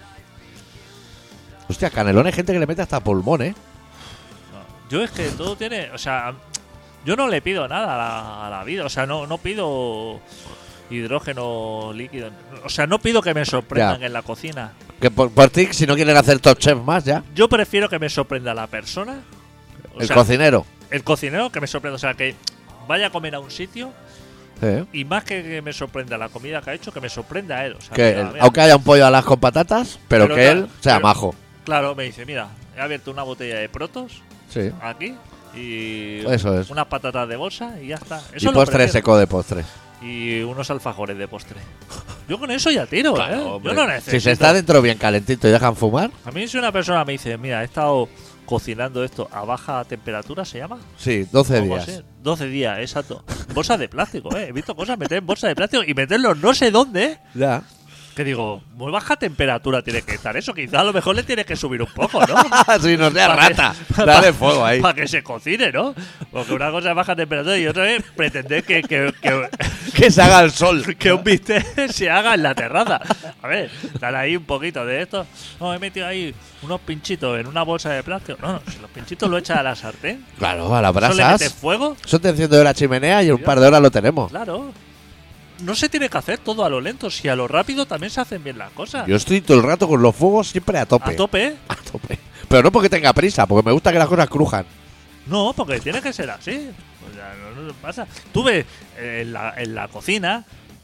Hostia, canelón hay gente que le mete hasta pulmón, ¿eh? No. Yo es que todo tiene. O sea, yo no le pido nada a la vida. O sea, no pido hidrógeno líquido. O sea, no pido que me sorprendan Ya. en la cocina. Que por ti, si no quieren hacer top chef más, ya. Yo prefiero que me sorprenda la persona. O El sea, cocinero. el cocinero que me sorprenda. O sea, que vaya a comer a un sitio Sí. y más que me sorprenda la comida que ha hecho, que me sorprenda a él. O sea, Que mira, mira. aunque haya un pollo a las con patatas, pero que claro, él sea pero- majo. Claro, me dice, mira, he abierto una botella de protos Sí. aquí y Eso es. unas patatas de bolsa y ya está. Y Eso lo postre prefiero. seco de postre. Y unos alfajores de postre. Yo con eso ya tiro, Claro, ¿eh? hombre. Yo no necesito. Si se está dentro bien calentito y dejan fumar, A mí si una persona me dice, mira, he estado cocinando esto a baja temperatura, ¿se llama? sí, 12 ¿Cómo días. así? 12 días, exacto. Bolsas de plástico, ¿eh? He visto cosas meter en bolsas de plástico y meterlos no sé dónde, ¿eh? Ya. Que digo, muy baja temperatura tiene que estar eso. Quizá a lo mejor le tienes que subir un poco, ¿no? si no sea Pa' que- rata. Dale fuego ahí. Para que se cocine, ¿no? Porque una cosa es baja temperatura y otra es pretender que Que se haga el sol. que un bistec se haga en la terraza. A ver, dale ahí un poquito de esto. No, he metido ahí unos pinchitos en una bolsa de plástico. No, si los pinchitos lo echas a la sartén, Claro, a las ¿eso le metes brasas. fuego? Eso te enciende la chimenea y en un par de horas lo tenemos. Claro. No se tiene que hacer todo a lo lento. Si a lo rápido también se hacen bien las cosas. Yo estoy todo el rato con los fuegos siempre a tope. A tope, ¿eh? A tope. Pero no porque tenga prisa, porque me gusta que las cosas crujan. No, porque tiene que ser así. O sea, no pasa. Tú ves en la cocina,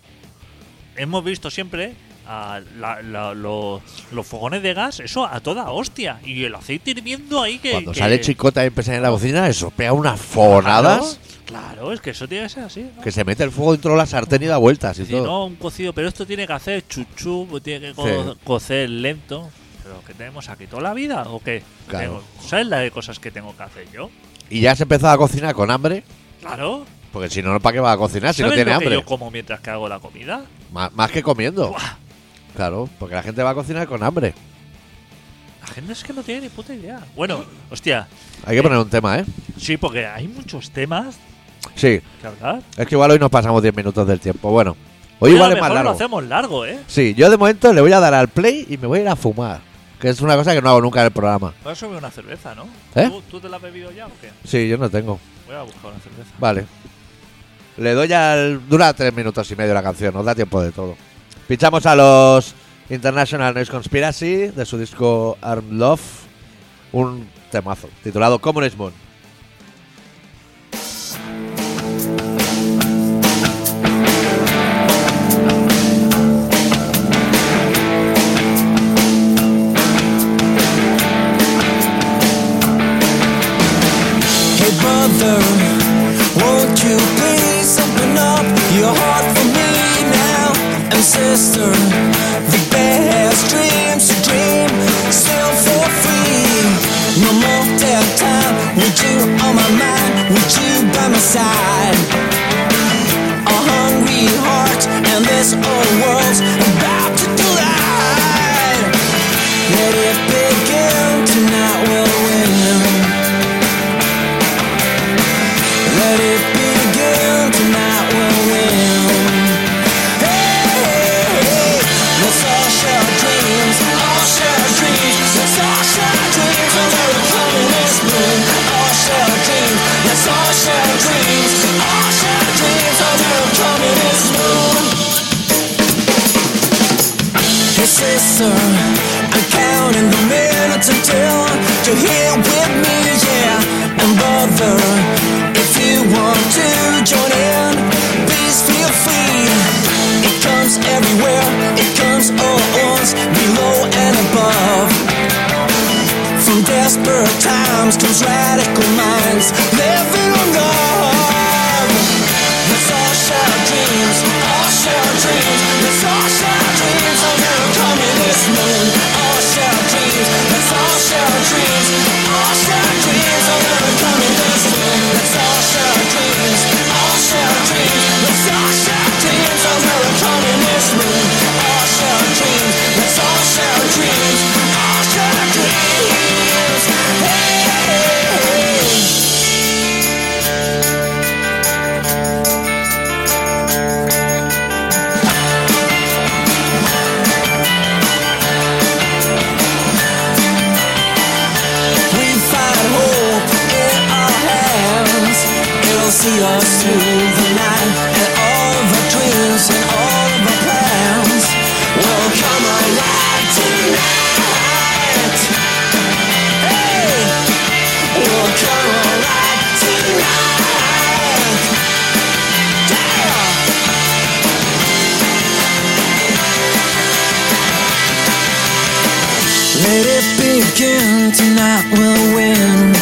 hemos visto siempre los fogones de gas, eso a toda hostia. Y el aceite hirviendo ahí que. Cuando que- sale chicota y empieza en la cocina, eso pega unas fogonadas Claro, es que eso tiene que ser así. ¿no? que se mete el fuego dentro de la sartén y da vueltas y Si todo. no, un cocido, pero esto tiene que hacer chuchu, tiene que Sí. cocer lento. ¿Pero qué tenemos aquí? ¿Toda la vida o qué? Claro. ¿Sabes la de cosas que tengo que hacer yo? Y ya has empezado a cocinar con hambre, Claro. porque si no, ¿para qué vas a cocinar si no ¿Sabes tiene lo que hambre? yo como mientras que hago la comida? Más que comiendo. Buah. Claro, porque la gente va a cocinar con hambre. La gente es que no tiene ni puta idea. Bueno, hostia, Hay que poner un tema, ¿eh? sí, porque hay muchos temas Sí, que hablar. es que igual hoy nos pasamos 10 minutos del tiempo. Bueno, hoy Oye, igual a lo es más mejor largo. lo hacemos largo, ¿eh? Sí, yo de momento le voy a dar al play y me voy a ir a fumar. Que es una cosa que no hago nunca en el programa. Voy a subir una cerveza, ¿no? ¿Eh? ¿Tú te la has bebido ya o qué? Sí, yo no tengo. Voy a buscar una cerveza. Vale. Le doy al... Dura 3 minutos y medio la canción, nos da tiempo de todo. Pinchamos a los International Noise Conspiracy de su disco Armed Love. Un temazo titulado Communist Moon. Hey brother, won't you please open up your heart for me now? And sister, the best dreams you dream, still for free. No more dead time, we just sister, I'm counting the minutes until you're here with me, yeah. And brother, if you want to join in, please feel free. It comes everywhere, it comes all at once, below and above. From desperate times comes radical minds, living on love. Let's all share our dreams, all share our dreams. Let's all share our dreams under a communist moon. All share our dreams, let's all share our dreams. All share our dreams under a communist moon. Let's all share our dreams, all share our dreams. Let's all share our dreams under a communist moon. All share our dreams, let's all share our dreams. All share our dreams. Hey, hey, hey. We find hope in our hands. It'll see us through the night, and all of our dreams and all of our plans will come alive tonight. Hey, will come alive tonight. Yeah. Let it begin, tonight we'll win.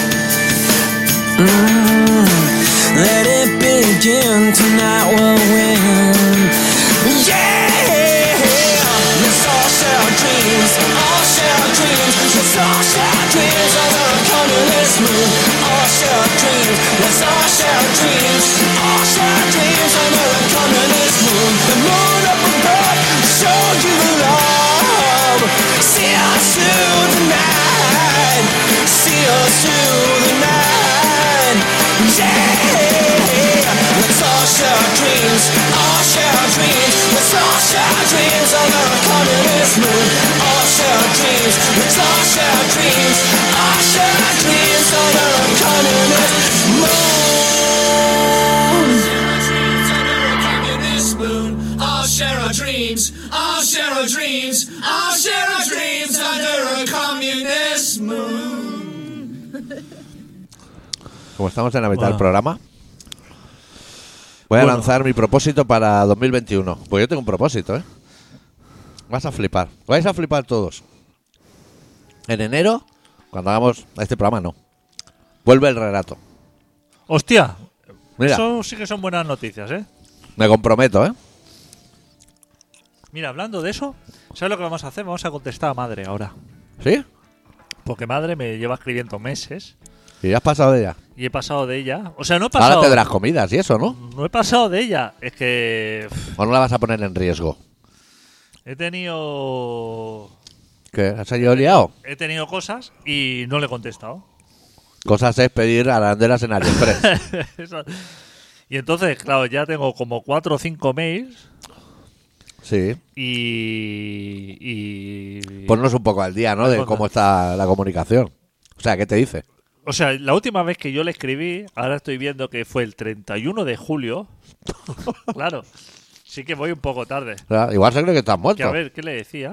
Let it begin, tonight we'll win. Yeah! Let's all share our dreams, all share our dreams. Let's all share our dreams under a communist moon. All share our dreams, let's all share our dreams. All share our dreams under a communist moon. The moon up above, show you the love. See us through the night. See us through the night. Yeah. Let's all share our dreams. All share our dreams. Let's all share our dreams under a communist moon. All share our dreams. Let's all share our dreams. All share our dreams under a communist moon. All share our dreams, all share our dreams, all share our dreams under a communist moon. Como estamos en la mitad del Bueno. programa, voy a Bueno. lanzar mi propósito para 2021. Pues yo tengo un propósito, ¿eh? Vas a flipar. Vais a flipar todos. En enero, cuando hagamos este programa, no. Vuelve el relato. Hostia, Mira, eso sí que son buenas noticias, ¿eh? me comprometo, ¿eh? Mira, hablando de eso, ¿sabes lo que vamos a hacer? Vamos a contestar a madre ahora. ¿Sí? Porque madre me lleva escribiendo meses Y ya has pasado de ella. y he pasado de ella. O sea, no he Ahora pasado. te de las comidas y eso, ¿no? No he pasado de ella. Es que ¿O no la vas a poner en riesgo? he tenido. ¿Qué? ¿Has salido liado? He tenido cosas y no le he contestado. Cosas es pedir arandelas en AliExpress. Eso. Y entonces, claro, ya tengo como 4 o 5 mails Sí. y. Ponnos un poco al día, ¿no? De cómo está la comunicación. O sea, ¿qué te dice? O sea, la última vez que yo le escribí, ahora estoy viendo que fue el 31 de julio. Claro, sí que voy un poco tarde. O sea, igual se cree que estás Que muerto. a ver, ¿qué le decía?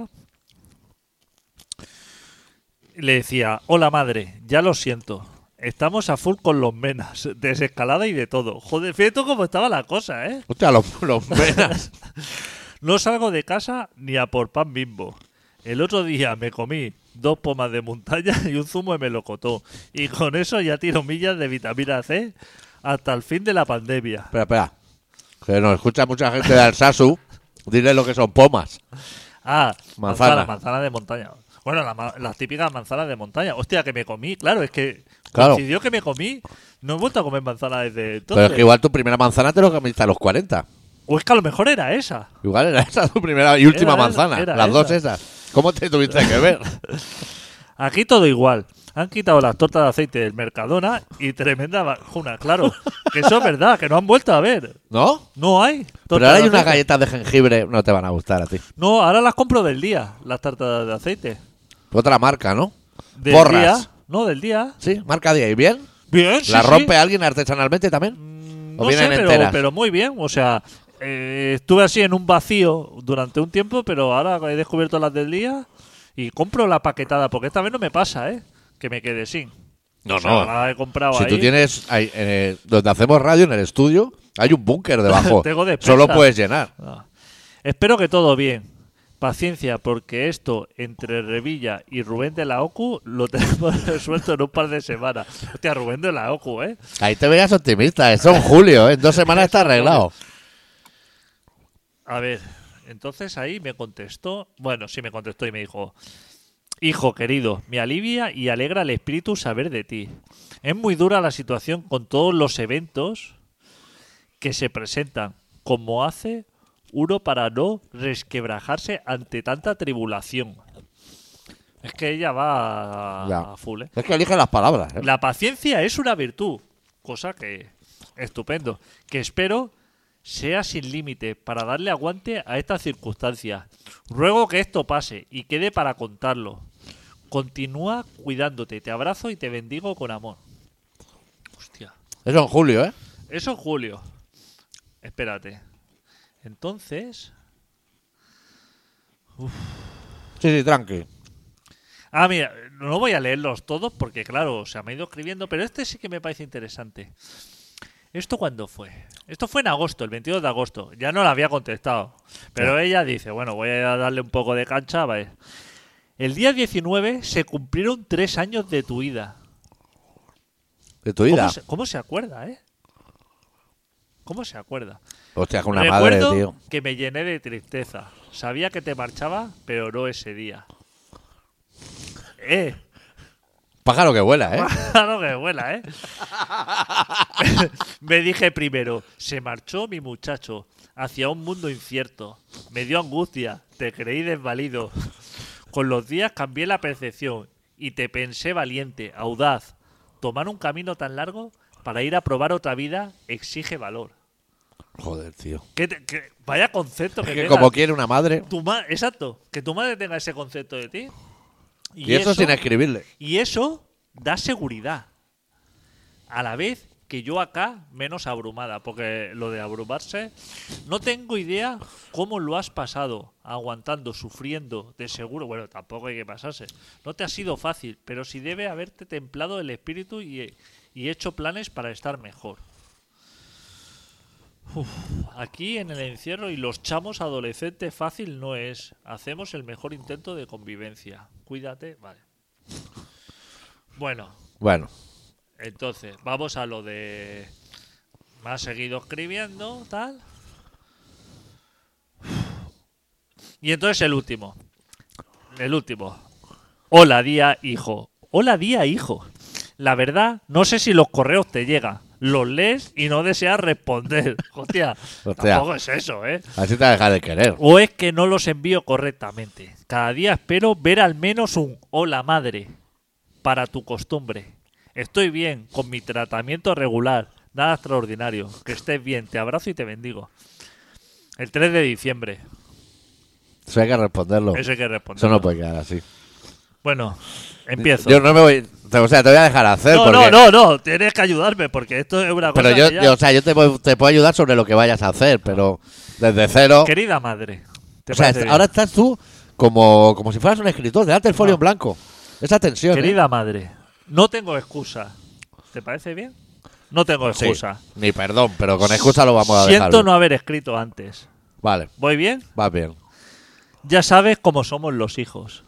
Le decía, hola madre, ya lo siento. Estamos a full con los menas, desescalada y de todo. Joder, fíjate cómo estaba la cosa, ¿eh? Hostia, los venas. No salgo de casa ni a por pan Bimbo. El otro día me comí 2 pomas de montaña y un zumo de melocotón. Y con eso ya tiro millas de vitamina C hasta el fin de la pandemia. Espera, espera. Que nos escucha mucha gente de Alsasu. Dile lo que son pomas. Ah, Manzana. manzana de montaña. Bueno, las típicas manzanas de montaña. Hostia, que me comí. Claro, es que Claro. coincidió que me comí. No he vuelto a comer manzana desde entonces. Pero es que igual tu primera manzana te lo comiste a los 40. O es que a lo mejor era esa. Igual era esa tu primera y última Era manzana. era Las esa. dos esas. ¿Cómo te tuviste que ver? Aquí todo igual. Han quitado las tortas de aceite del Mercadona y tremenda bajuna. Claro, que eso es verdad, que no han vuelto a ver. ¿No? No hay. Pero tortas ahora de hay unas aceite. galletas de jengibre. No te van a gustar a ti. No, ahora las compro del día, las tartas de aceite. Otra marca, ¿no? Del Porras. día. No, del día. Sí, marca día. ¿Y bien? Bien, sí, ¿La sí. rompe alguien artesanalmente también? ¿O No vienen sé, enteras? pero muy bien. O sea, Estuve así en un vacío durante un tiempo, pero ahora he descubierto las del día y compro la paquetada, porque esta vez no me pasa, que me quede sin. No, O sea, no. ahora he comprado Si ahí. tú tienes, donde hacemos radio en el estudio, hay un búnker debajo. Tengo despensa. Solo puedes llenar. Ah. Espero que todo bien. Paciencia, porque esto entre Revilla y Rubén de la OCU lo tenemos resuelto en un par de semanas. Hostia, Rubén de la OCU, Ahí te veías optimista. Eso en julio, ¿eh? En 2 semanas está arreglado. A ver, entonces ahí me contestó. Bueno, sí me contestó y me dijo: hijo querido, me alivia y alegra el espíritu saber de ti. Es muy dura la situación con todos los eventos que se presentan, como hace uno para no resquebrajarse ante tanta tribulación. Es que ella va Ya. a full, ¿eh? Es que elige las palabras, ¿eh? La paciencia es una virtud, cosa que estupendo, que espero sea sin límite para darle aguante a estas circunstancias. Ruego que esto pase y quede para contarlo. Continúa cuidándote, te abrazo y te bendigo con amor. Hostia. Eso en julio, ¿eh? Eso en julio. Espérate. Entonces... Sí, tranqui. Ah, mira, no voy a leerlos todos porque, claro, se me ha ido escribiendo, pero este sí que me parece interesante. ¿Esto cuándo fue? Esto fue en agosto, el 22 de agosto. Ya no la había contestado. Pero ella dice, bueno, voy a darle un poco de cancha. Vale. El día 19 se cumplieron 3 años de tu vida. De tu vida. ¿Cómo se acuerda, ¿Cómo se acuerda? Hostia, con una madre, Recuerdo tío. que me llené de tristeza. Sabía que te marchaba, pero no ese día. Pájaro que vuela, ¿eh? Claro que vuela, Me dije primero, se marchó mi muchacho hacia un mundo incierto. Me dio angustia, te creí desvalido. Con los días cambié la percepción y te pensé valiente, audaz. Tomar un camino tan largo para ir a probar otra vida exige valor. Joder, tío. Vaya concepto que Es que tenga como quiere una madre. Exacto, que tu madre tenga ese concepto de ti. Y eso sin escribirle. Y eso da seguridad. A la vez que yo acá menos abrumada, porque lo de abrumarse, no tengo idea cómo lo has pasado, aguantando, sufriendo, de seguro. Bueno, tampoco hay que pasarse. No te ha sido fácil, pero sí debe haberte templado el espíritu y hecho planes para estar mejor. Aquí en el encierro y los chamos adolescentes fácil no es. Hacemos el mejor intento de convivencia. Cuídate, vale. Bueno, entonces vamos a lo de... Me ha seguido escribiendo, tal. Y entonces el último. Hola, día, hijo. Hola, día, hijo. La verdad, no sé si los correos te llegan. Los lees y no deseas responder. Hostia, tampoco es eso, Así te va a dejar de querer. O es que no los envío correctamente. Cada día espero ver al menos un hola madre para tu costumbre. Estoy bien con mi tratamiento regular. Nada extraordinario. Que estés bien. Te abrazo y te bendigo. El 3 de diciembre. Eso hay que responderlo. Eso hay que responder. Eso no puede quedar así. Bueno, empiezo. Yo no me voy... O sea, te voy a dejar hacer. No. Tienes que ayudarme porque esto es una cosa Pero que ya- yo te puedo ayudar sobre lo que vayas a hacer, pero desde cero... Querida madre. ¿te O sea, parece bien? ahora estás tú como si fueras un escritor, delante del folio en blanco. Esa tensión. Querida madre, no tengo excusa. ¿Te parece bien? No tengo Sí, excusa. ni perdón, pero con excusa lo vamos a dejar. Siento bien. no haber escrito antes. Vale, ¿Voy bien? va bien. Ya sabes cómo somos los hijos.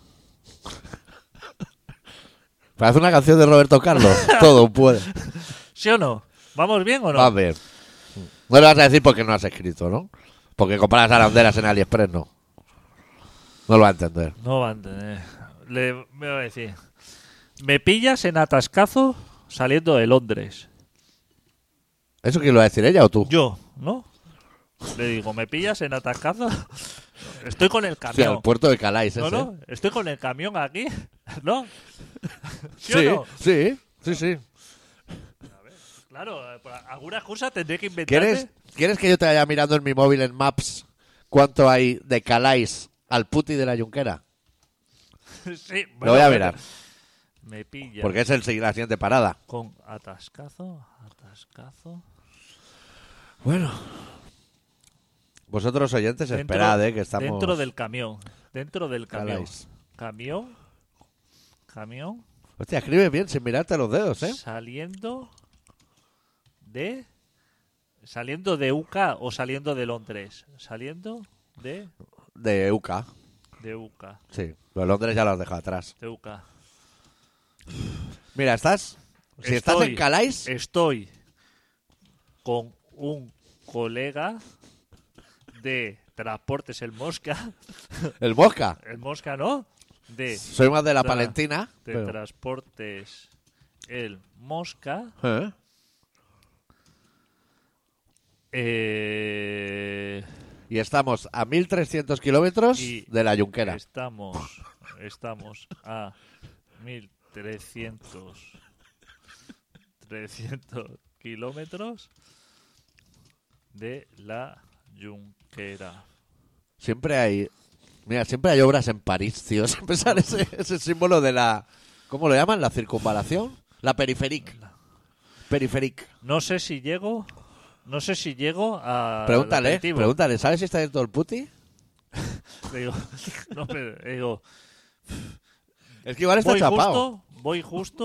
Parece una canción de Roberto Carlos. Todo puede. ¿Sí o no? ¿Vamos bien o no? Va bien. No le vas a decir porque no has escrito, ¿no? Porque comparas arandelas en AliExpress, no. No lo va a entender. No va a entender. Me va a decir. Me pillas en atascazo saliendo de Londres. ¿Eso quién lo va a decir, ella o tú? Yo, ¿no? Le digo, ¿me pillas en atascazo? Estoy con el Sí, camión. al puerto de Calais ese. No, estoy con el camión aquí, ¿no? ¿Sí Sí, o no? sí. Claro, por alguna excusa tendré que inventarme. ¿Quieres que yo te vaya mirando en mi móvil en Maps cuánto hay de Calais al puti de la Junquera? Sí, Lo voy a mirar, Me pilla porque es la siguiente parada. con atascazo. Bueno. Vosotros oyentes, esperad, que estamos... Dentro del camión. Dentro del camión. Calais. Camión. Hostia, escribe bien sin mirarte los dedos, ¿eh? Saliendo de UK o saliendo de Londres. Saliendo de De UK. UK. Sí, los Londres ya los has dejado atrás. De UK. Mira, si estás en Calais, Estoy con un colega de Transportes El Mosca. el Mosca. El Mosca, ¿no? Soy más de la Tra- Palentina. De pero- Transportes El Mosca. ¿Eh? Y estamos a 1.300 kilómetros Y de la Junquera. Estamos a 1.300 kilómetros de la Junquera. Siempre hay obras en París, tío. Siempre sale ese símbolo de la... ¿Cómo lo llaman? ¿La circunvalación? La periférique. Periférique. No sé si llego a... Pregúntale, ¿sabes si está dentro el puti? Digo, no, pero, digo, Es que igual está chapado. voy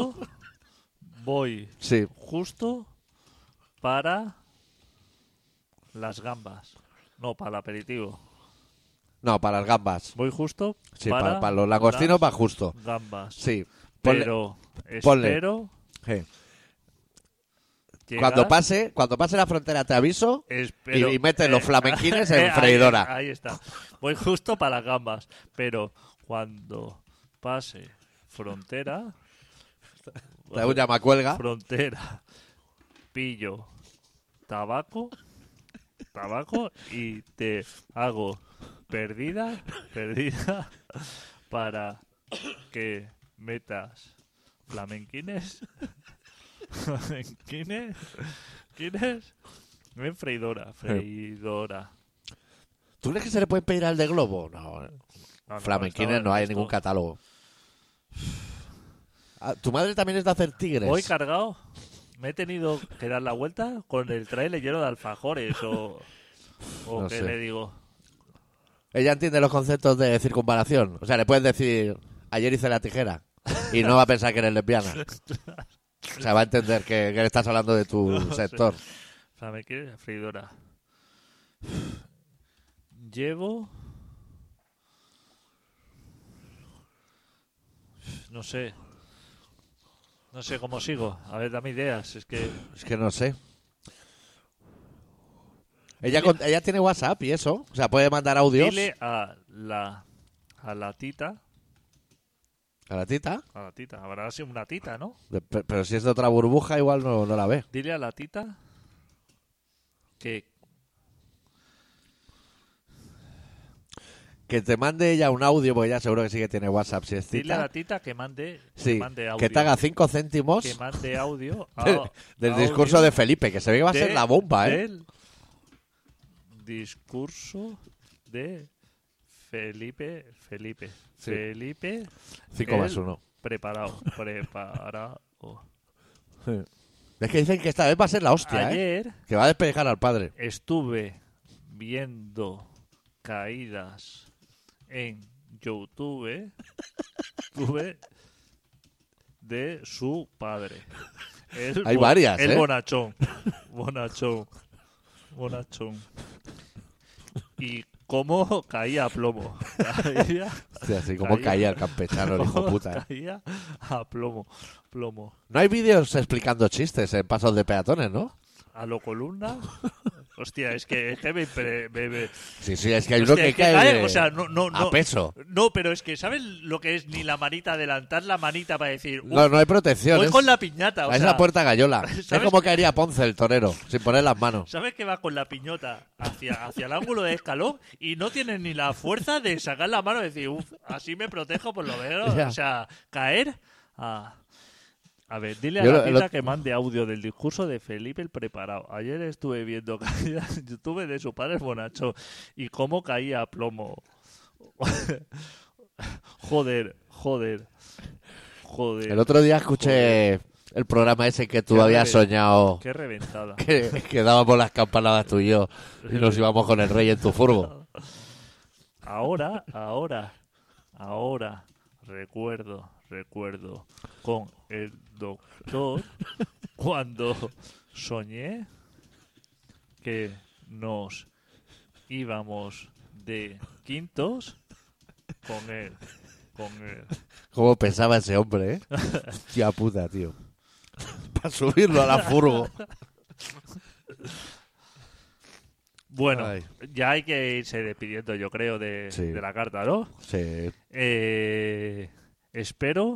Sí. justo para las gambas. No, para el aperitivo. No, para las gambas. Voy justo Sí, para los langostinos va justo. gambas. Sí. Pero ponle. espero Sí. llegar- Cuando pase la frontera te aviso espero- y metes los flamenquines en ahí- freidora. Ahí está. Voy justo para las gambas. Pero cuando pase frontera... Te hago un llamacuelga. Frontera. Pillo tabaco y te hago perdida para que metas flamenquines en freidora. ¿Tú crees que se le puede pedir al de Globo? No. No, Flamenquines estaba no hay esto. ningún catálogo. Ah, ¿tu madre también es de hacer tigres? Voy cargado. Me he tenido que dar la vuelta con el trailer lleno de alfajores o No que sé. le digo. Ella entiende los conceptos de circunvalación. O sea, le puedes decir, ayer hice la tijera. Y no va a pensar que eres lesbiana. O sea, va a entender que le estás hablando de tu sector. Flamenquines en freidora. Llevo... No sé cómo sigo. A ver, dame ideas. Es que Es que no sé. Ella tiene WhatsApp y eso. O sea, puede mandar audios dile a la tita. a la tita. Habrá sido una tita, ¿no? Pero si es de otra burbuja, igual no la ve. Dile a la tita Que te mande ella un audio, porque ella seguro que sí que tiene WhatsApp si es dile a la cita. tita que mande Sí, audio. que te haga 5 céntimos Que mande audio del audio discurso de Felipe, que se ve que va a ser de- la bomba, ¿eh? Del discurso de Felipe. Sí. Felipe. 5 más el 1. Preparado. Es que dicen que esta vez va a ser la hostia, ¿eh? Ayer Que va a despejar al padre. estuve viendo caídas en YouTube de su padre. Hay varias, el ¿eh? bonachón. Y cómo caía a plomo. Hostia, así como caía el campechano, el hijo cómo puta. ¿eh? caía a plomo. No hay vídeos explicando chistes en pasos de peatones, ¿no? A lo columna. Hostia, es que me- Sí, es que hay uno Hostia, que es que cae cae, de- o sea, no, a peso. No, pero es que ¿sabes lo que es ni la manita, adelantar la manita para decir, No hay protección. voy es, con la piñata, o es sea, la puerta gallola. Es ¿sabes? como caería Ponce, el torero, sin poner las manos. ¿sabes que va con la piñota hacia el ángulo de escalón y no tiene ni la fuerza de sacar la mano y decir, así me protejo por lo menos? Ya. O sea, caer a ver, dile a Yo la lo- tita que mande audio del discurso de Felipe el Preparado. Ayer estuve viendo caídas en YouTube de su padre el Bonacho y cómo caía a plomo. Joder. El otro día escuché el programa ese que tú Qué habías soñado Qué reventada. que dábamos las campanadas tú y yo y nos íbamos con el rey en tu furgo? Ahora, recuerdo con el doctor cuando soñé que nos íbamos de quintos con él. ¿Cómo pensaba ese hombre, Tía puta, tío. Para subirlo a la furgo. Bueno, Ay. ya hay que irse despidiendo, yo creo, de la carta, ¿no? Sí. Espero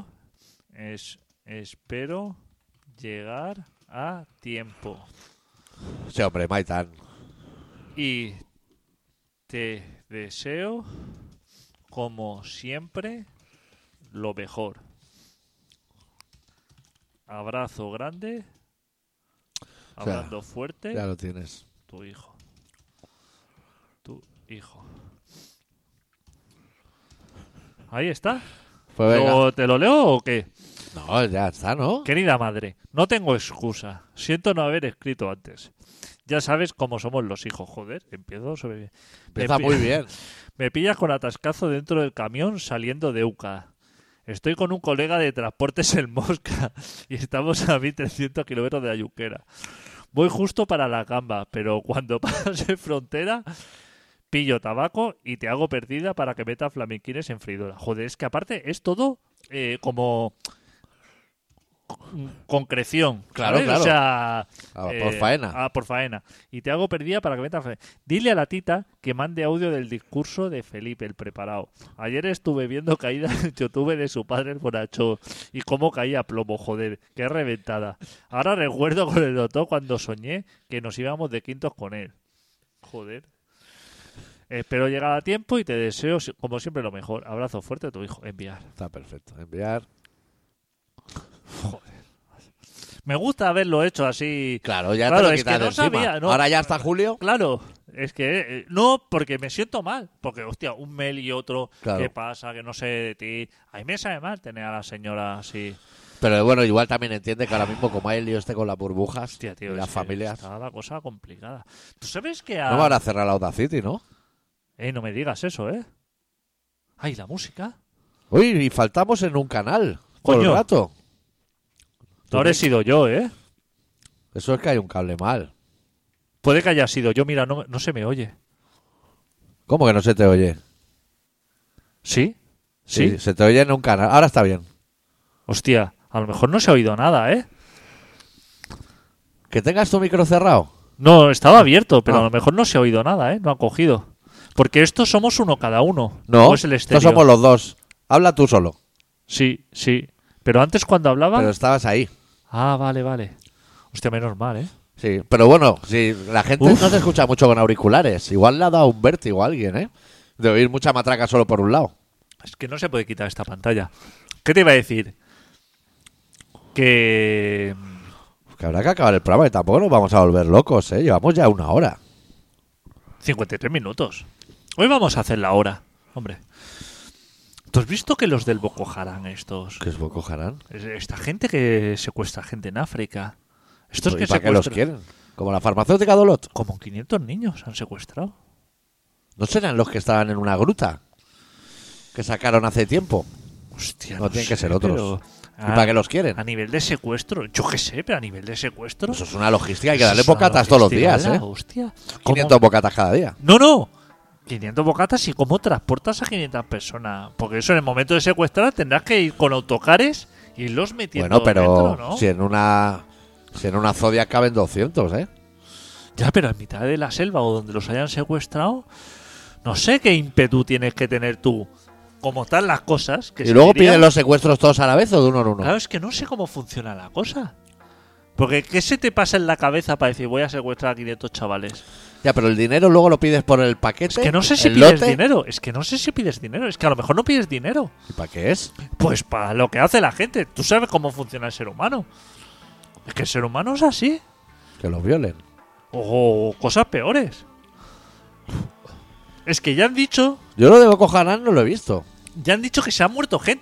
llegar a tiempo. Sí, hombre, Maitan. Y te deseo, como siempre, lo mejor. Abrazo grande. Hablando fuerte. Ya lo tienes. Tu hijo. Ahí está. Pues venga. ¿Te lo leo o qué? No, ya está, ¿no? Querida madre, no tengo excusa. Siento no haber escrito antes. Ya sabes cómo somos los hijos, joder. Empiezo sobre... Empieza muy bien. Me pillas con atascazo dentro del camión saliendo de UCA. Estoy con un colega de transportes en Mosca y estamos a 1.300 kilómetros de Ayuquera. Voy justo para la Gamba, pero cuando pase frontera pillo tabaco y te hago perdida para que meta flamenquines en freidora. Joder, es que aparte es todo como concreción. Claro, ¿sabes? claro. O sea, Por faena. Por faena. Y te hago perdida para que meta Dile a la tita que mande audio del discurso de Felipe, el preparado. Ayer estuve viendo caída en YouTube de su padre el borracho y cómo caía plomo, joder, qué reventada. Ahora recuerdo con el doctor cuando soñé que nos íbamos de quintos con él. Joder. Espero llegar a tiempo y te deseo, como siempre, lo mejor. Abrazo fuerte a tu hijo. Enviar. Está perfecto. Enviar. Joder. Me gusta haberlo hecho así. Claro, ya Claro, te lo es quitas que de no encima. sabía, ¿no? Ahora ya está Julio. Claro, es que no, porque me siento mal. Porque, hostia, un mail y otro, Claro. ¿qué pasa? Que no sé de ti. A mí me sabe mal tener a la señora así. Pero bueno, igual también entiende que ahora mismo, como hay el lío este con las burbujas Hostia, tío, y las es que familias, está la cosa complicada. ¿Tú sabes que no van a cerrar la Audacity, ¿no? no me digas eso, ¿eh? Ay, la música. Uy, y faltamos en un canal. Todo Coño. el rato. Ahora he sido yo, ¿eh? Eso es que hay un cable mal. Puede que haya sido yo. Mira, no se me oye. ¿Cómo que no se te oye? ¿Sí? ¿Sí? Se te oye en un canal. Ahora está bien. Hostia, a lo mejor no se ha oído nada, ¿eh? Que tengas tu micro cerrado. No, estaba abierto, pero Ah. a lo mejor no se ha oído nada, ¿eh? No ha cogido. Porque estos somos uno cada uno. No, ¿O es el estos estéreo? somos los dos. Habla tú solo. Sí, sí. Pero antes cuando hablaba... Pero estabas ahí. Ah, vale. Hostia, menos mal, ¿eh? Sí, pero bueno, si la gente Uf. no se escucha mucho con auriculares, igual le ha dado un vértigo a alguien, ¿eh? De oír mucha matraca solo por un lado. Es que no se puede quitar esta pantalla. ¿Qué te iba a decir? Que... Que habrá que acabar el programa y tampoco nos vamos a volver locos, ¿eh? Llevamos ya 1 hora. 53 minutos. Hoy vamos a hacer la hora, hombre. ¿Tú has visto que los del Boko Haram estos... ¿Qué es Boko Haram? Esta gente que secuestra gente en África... Estos ¿Y que para qué los secuestran... quieren? Como la farmacéutica Dolot. Como 500 niños han secuestrado. ¿No serán los que estaban en una gruta? Que sacaron hace tiempo. Hostia, No tienen que sé, ser otros. pero- ¿Y para qué los quieren? A nivel de secuestro, yo qué sé, pero a nivel de secuestro... Eso es una logística, hay que darle Eso es una bocatas todos los logística días, de la ¿eh? Hostia. 500 bocatas cada día. No. 500 bocatas y cómo transportas a 500 personas. Porque eso en el momento de secuestrar tendrás que ir con autocares y irlos metiendo Bueno, pero dentro, ¿no? si en una Zodiac caben 200, ¿eh? Ya, pero en mitad de la selva o donde los hayan secuestrado, no sé qué ímpetu tienes que tener tú. Como están las cosas. Que Y se luego dirían- piden los secuestros todos a la vez o de uno en uno. Claro, es que no sé cómo funciona la cosa. Porque ¿qué se te pasa en la cabeza para decir voy a secuestrar a 500 chavales? Ya, pero el dinero luego lo pides por el paquete. Es que no sé si el pides lote. dinero. Es que no sé si pides dinero. Es que a lo mejor no pides dinero. ¿Y para qué es? Pues para lo que hace la gente. Tú sabes cómo funciona el ser humano. Es que el ser humano es así. Que los violen. O cosas peores. Es que ya han dicho Yo lo de Boko Haram no lo he visto. que se ha muerto gente.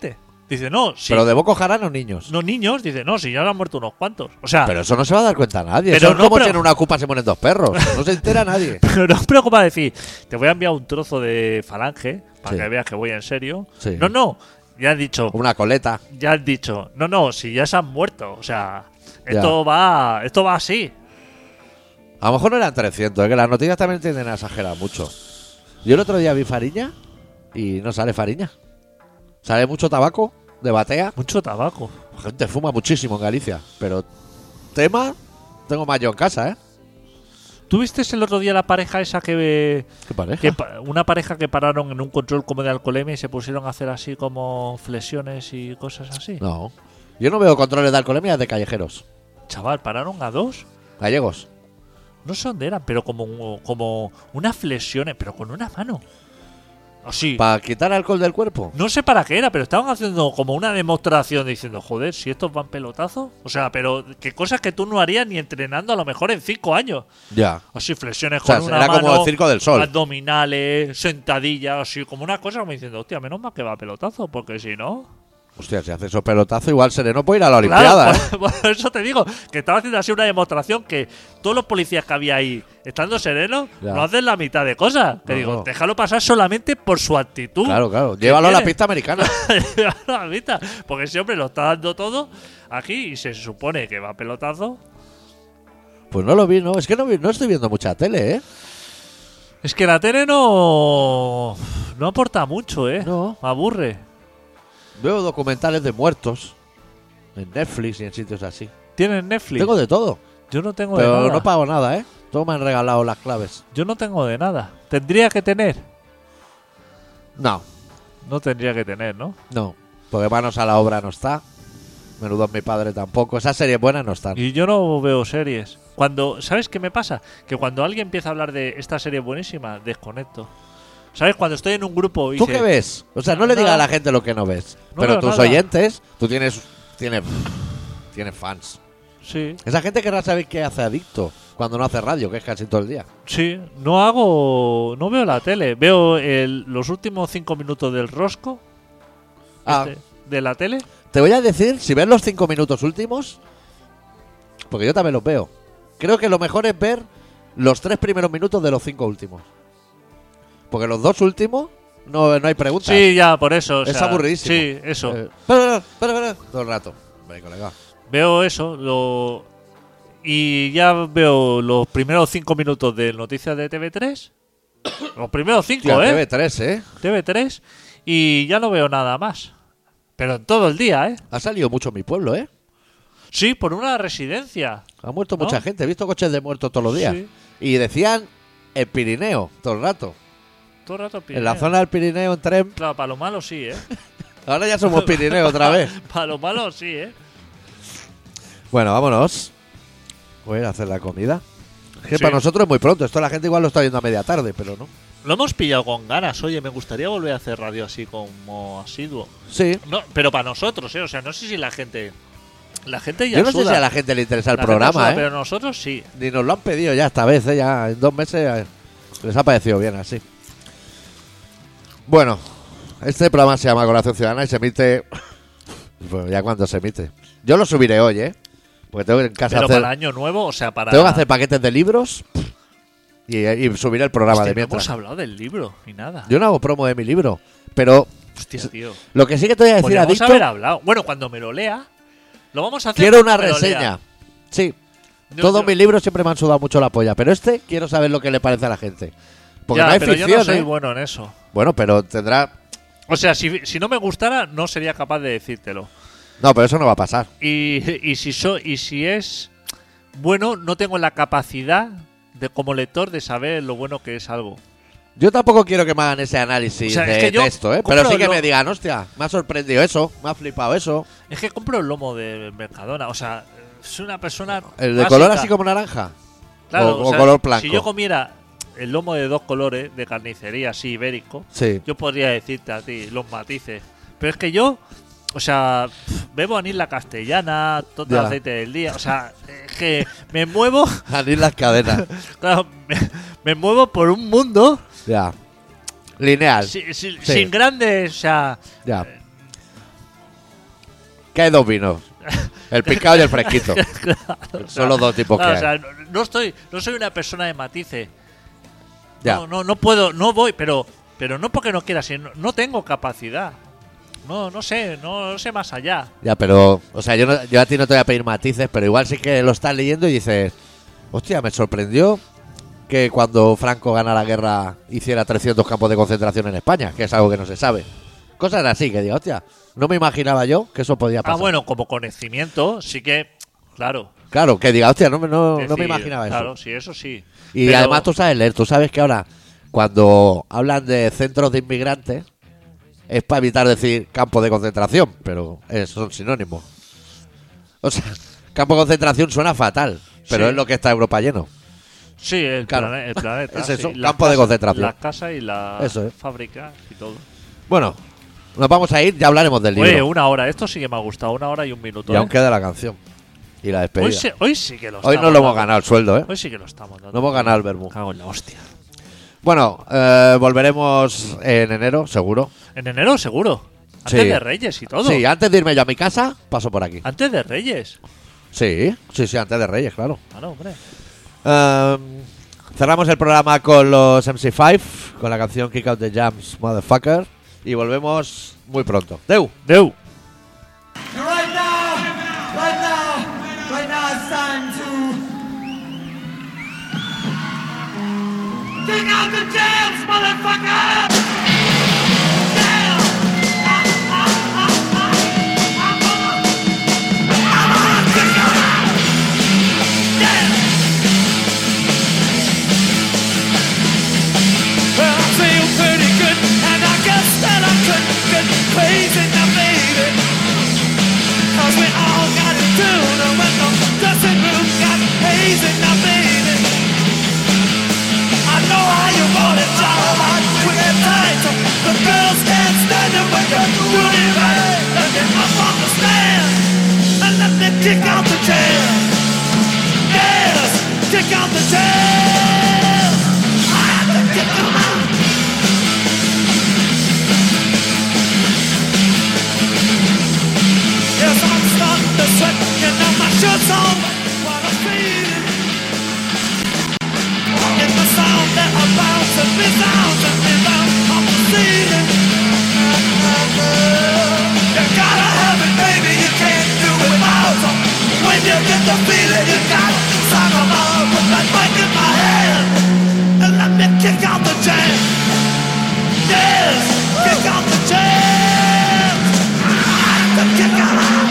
Dice, no, si Pero de Boko Haram o niños. no niños, dice, no, si ya han muerto unos cuantos. O sea, Pero eso no se va a dar cuenta nadie. Pero Eso es no, como pero- si en una ocupa se mueren 2 perros. No se entera nadie. pero no os preocupa decir, te voy a enviar un trozo de falange para Sí. que veas que voy en serio. Sí. No, ya han dicho, Una coleta. no, si ya se han muerto. O sea, esto va así. A lo mejor no eran 300, que las noticias también tienden a exagerar mucho. Yo el otro día vi Fariña y no sale Fariña. Sale mucho tabaco de batea. Mucho tabaco. La gente fuma muchísimo en Galicia. Pero tema, tengo más yo en casa, ¿eh? ¿Tú viste el otro día la pareja esa ¿Qué pareja? una pareja que pararon en un control como de alcoholemia y se pusieron a hacer así como flexiones y cosas así? No. Yo no veo controles de alcoholemia de callejeros. Chaval, pararon a 2. Gallegos. No sé dónde eran, pero como unas flexiones, pero con una mano. Así. ¿Para quitar alcohol del cuerpo? No sé para qué era, pero estaban haciendo como una demostración diciendo, joder, si estos van pelotazos. O sea, pero que cosas que tú no harías ni entrenando a lo mejor en 5 años. Ya. Así, flexiones O sea, con una era mano. como el Circo del Sol. Abdominales, sentadillas, así, como una cosa como diciendo, hostia, menos mal que va a pelotazo, porque si no. Hostia, si hace esos pelotazos, igual Sereno puede ir a la Olimpiada, ¿eh? Claro, por eso te digo, que estaba haciendo así una demostración que todos los policías que había ahí, estando serenos, Ya. no hacen la mitad de cosas. Que No, digo, no. déjalo pasar solamente por su actitud. Claro, claro. ¿Qué Llévalo a la quiere? pista americana. Llévalo a la pista. Porque ese hombre lo está dando todo aquí y se supone que va a pelotazo. Pues no lo vi, ¿no? Es que no estoy viendo mucha tele, ¿eh? Es que la tele no aporta mucho, ¿eh? No. Me aburre. Veo documentales de muertos en Netflix y en sitios así. ¿Tienes Netflix? Tengo de todo, Yo no tengo de pero nada. no pago nada, ¿eh? Todos me han regalado las claves. Yo no tengo de nada. Tendría que tener. No, No tendría que tener, ¿no? no. Porque Manos a la Obra no está. Menudo mi padre tampoco. Esas series buenas no están. Y yo no veo series. ¿Sabes qué me pasa? Que cuando alguien empieza a hablar de esta serie buenísima, desconecto. ¿Sabes? Cuando estoy en un grupo y ¿Tú dice, qué ves? O sea, no le Nada. digas a la gente lo que no ves. No Pero veo tus nada. oyentes, tú tienes fans. Sí, Esa gente querrá saber qué hace Adicto cuando no hace radio, que es casi todo el día. sí. No veo la tele. Veo los últimos 5 minutos del rosco Ah, de la tele. te voy a decir, si ves los 5 minutos últimos, porque yo también los veo, creo que lo mejor es ver los 3 primeros minutos de los 5 últimos. Porque los 2 últimos no hay preguntas. Sí, ya, por eso. o Es sea, aburridísimo. Sí, eso. Espera, todo el rato. Hombre, colega. Veo eso. Y ya veo los primeros 5 minutos de noticias de TV3. Los primeros 5, Tía, ¿eh? TV3, ¿eh? TV3. Y ya no veo nada más. Pero en todo el día, ¿eh? Ha salido mucho en mi pueblo, ¿eh? Sí, por una residencia. Ha muerto ¿No? mucha gente. He visto coches de muertos todos los días. Sí. Y decían el Pirineo todo el rato. Todo el rato En la zona del Pirineo en tren. Claro, para lo malo sí, ¿eh? Ahora ya somos Pirineo otra vez. Para lo malo sí, ¿eh? Bueno, vámonos. Voy a ir a hacer la comida. Es que Sí. para nosotros es muy pronto. Esto la gente igual lo está viendo a media tarde, pero no. Lo hemos pillado con ganas. Oye, me gustaría volver a hacer radio así como asiduo. Sí. No, pero para nosotros, ¿eh? O sea, no sé si la gente... La gente ya Yo no sé suda. si a la gente le interesa el La gente suda, programa, ¿eh? pero nosotros sí. Ni nos lo han pedido ya esta vez, ¿eh? Ya en 2 meses les ha parecido bien así. Bueno, este programa se llama Colaboración Ciudadana y se emite... Bueno, ya cuando se emite. Yo lo subiré hoy, ¿eh? Porque tengo que en casa Pero hacer... para año nuevo, o sea, para... Tengo que hacer paquetes de libros y subiré el programa Hostia, de no mientras. hemos hablado del libro ni nada. Yo no hago promo de mi libro, pero Hostia, tío. lo que sí que te voy a decir, Podríamos Adicto, haber hablado. Bueno, cuando me lo lea, lo vamos a hacer. quiero cuando una me lo lea. reseña. Sí, Yo- todos yo- mis libros siempre me han sudado mucho la polla, pero este quiero saber lo que le parece a la gente. Porque Ya, no hay pero ficción, yo no soy ¿eh? bueno en eso. Bueno, pero tendrá... O sea, si no me gustara, no sería capaz de decírtelo. No, pero eso no va a pasar. Y si es bueno, no tengo la capacidad de como lector de saber lo bueno que es algo. Yo tampoco quiero que me hagan ese análisis O sea, es de que yo texto, ¿eh? compro Pero sí que lo- me digan, hostia, me ha sorprendido eso, me ha flipado eso. Es que compro el lomo de Mercadona. O sea, soy una persona. El de básica. color así como naranja. Claro, o color blanco. Si yo comiera el lomo de 2 colores de carnicería así ibérico, Sí. yo podría decirte a ti los matices. Pero es que yo, o sea, bebo anís la castellana, todo el Ya. aceite del día. O sea, es que me muevo, Anís las cadenas. claro, me muevo por un mundo Ya. Lineal. sin grandes, o sea, Ya. Que hay dos vinos. El picado y el fresquito. Son los dos tipos Claro, que hay. o sea, no soy una persona de matices. Ya. No puedo, no voy, pero no porque no quiera, sino no tengo capacidad. No sé más allá. Ya, pero, o sea, yo a ti no te voy a pedir matices, pero igual sí que lo estás leyendo y dices, hostia, me sorprendió que cuando Franco gana la guerra hiciera 300 campos de concentración en España, que es algo que no se sabe. Cosas así, que diga, hostia, no me imaginaba yo que eso podía pasar. Ah, bueno, como conocimiento, sí que, claro. Claro, que diga, hostia, no me decir, imaginaba eso. Claro, sí, eso sí. Y Pero- además tú sabes leer, tú sabes que ahora, cuando hablan de centros de inmigrantes, es para evitar decir campo de concentración, pero son sinónimos. O sea, campo de concentración suena fatal, pero Sí. es lo que está Europa lleno. Sí, el Claro. el planeta. Es eso, sí, las campo de casas- concentración. Las casas y las Eso es. fábricas y todo. Bueno, nos vamos a ir, ya hablaremos del libro. Oye, 1 hora. Esto sí que me ha gustado. 1 hora y 1 minuto. Y aún queda la canción. Y la despedida. Hoy sí que lo Hoy estamos no lo hemos dando. ganado el sueldo, ¿eh? Hoy sí que lo estamos dando. No hemos ganado el vermú. Cago en la hostia. Bueno, volveremos en enero, seguro. En enero, seguro. Antes Sí. de Reyes y todo. Sí, antes de irme yo a mi casa, paso por aquí. Antes de Reyes. Sí, antes de Reyes, claro. Claro, hombre. Cerramos el programa con los MC5, con la canción Kick Out the Jams, Motherfucker. Y volvemos muy pronto. Deu. Deu. Right now it's time to dig out the jams, motherfucker! Yeah! I'm gonna dig 'em out! Yeah! Well, I feel pretty good, and I guess that I could get crazy now, baby. 'Cause we all got it doing, and when the dressing room got hazy now, baby. I know how you want it, child, with that tight. The girls can't stand it when you're doing it right. Let me up on the stand, and let me kick out the jam. Yes, kick out the jam. I have to kick them out. Yes, I'm starting to sweat, you know my shirt's on. What I'm feeling. In the sound that I bounce and resounds and rebounds off the ceiling. You gotta have it, baby, you can't do it without it. When you get the feeling, you got to sock 'em out with that mic in my hand. And let me kick out the jam. Yes, kick out the jam. I have to kick 'em out.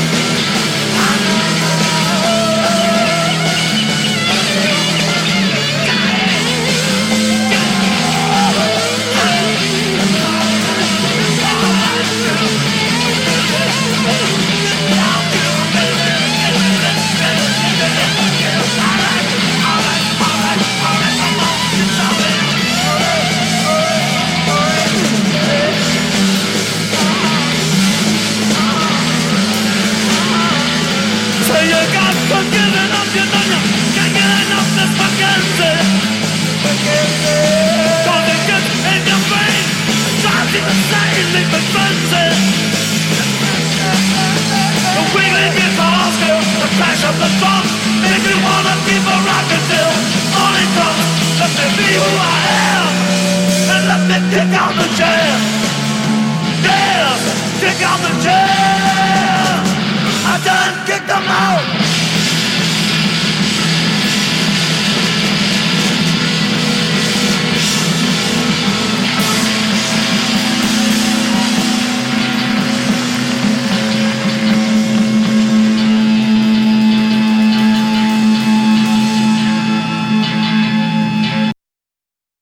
So you got to give it up, you know you can't get enough this Mackenzie. Cause it gets in your brain, drives you insane, leaving frenzy. The wiggling guitars go, the crash of the drum, make me wanna keep a rockin' till morning comes. Let me be who I am, and let me kick out the jam. Yeah, kick out the jam. I done kicked them out.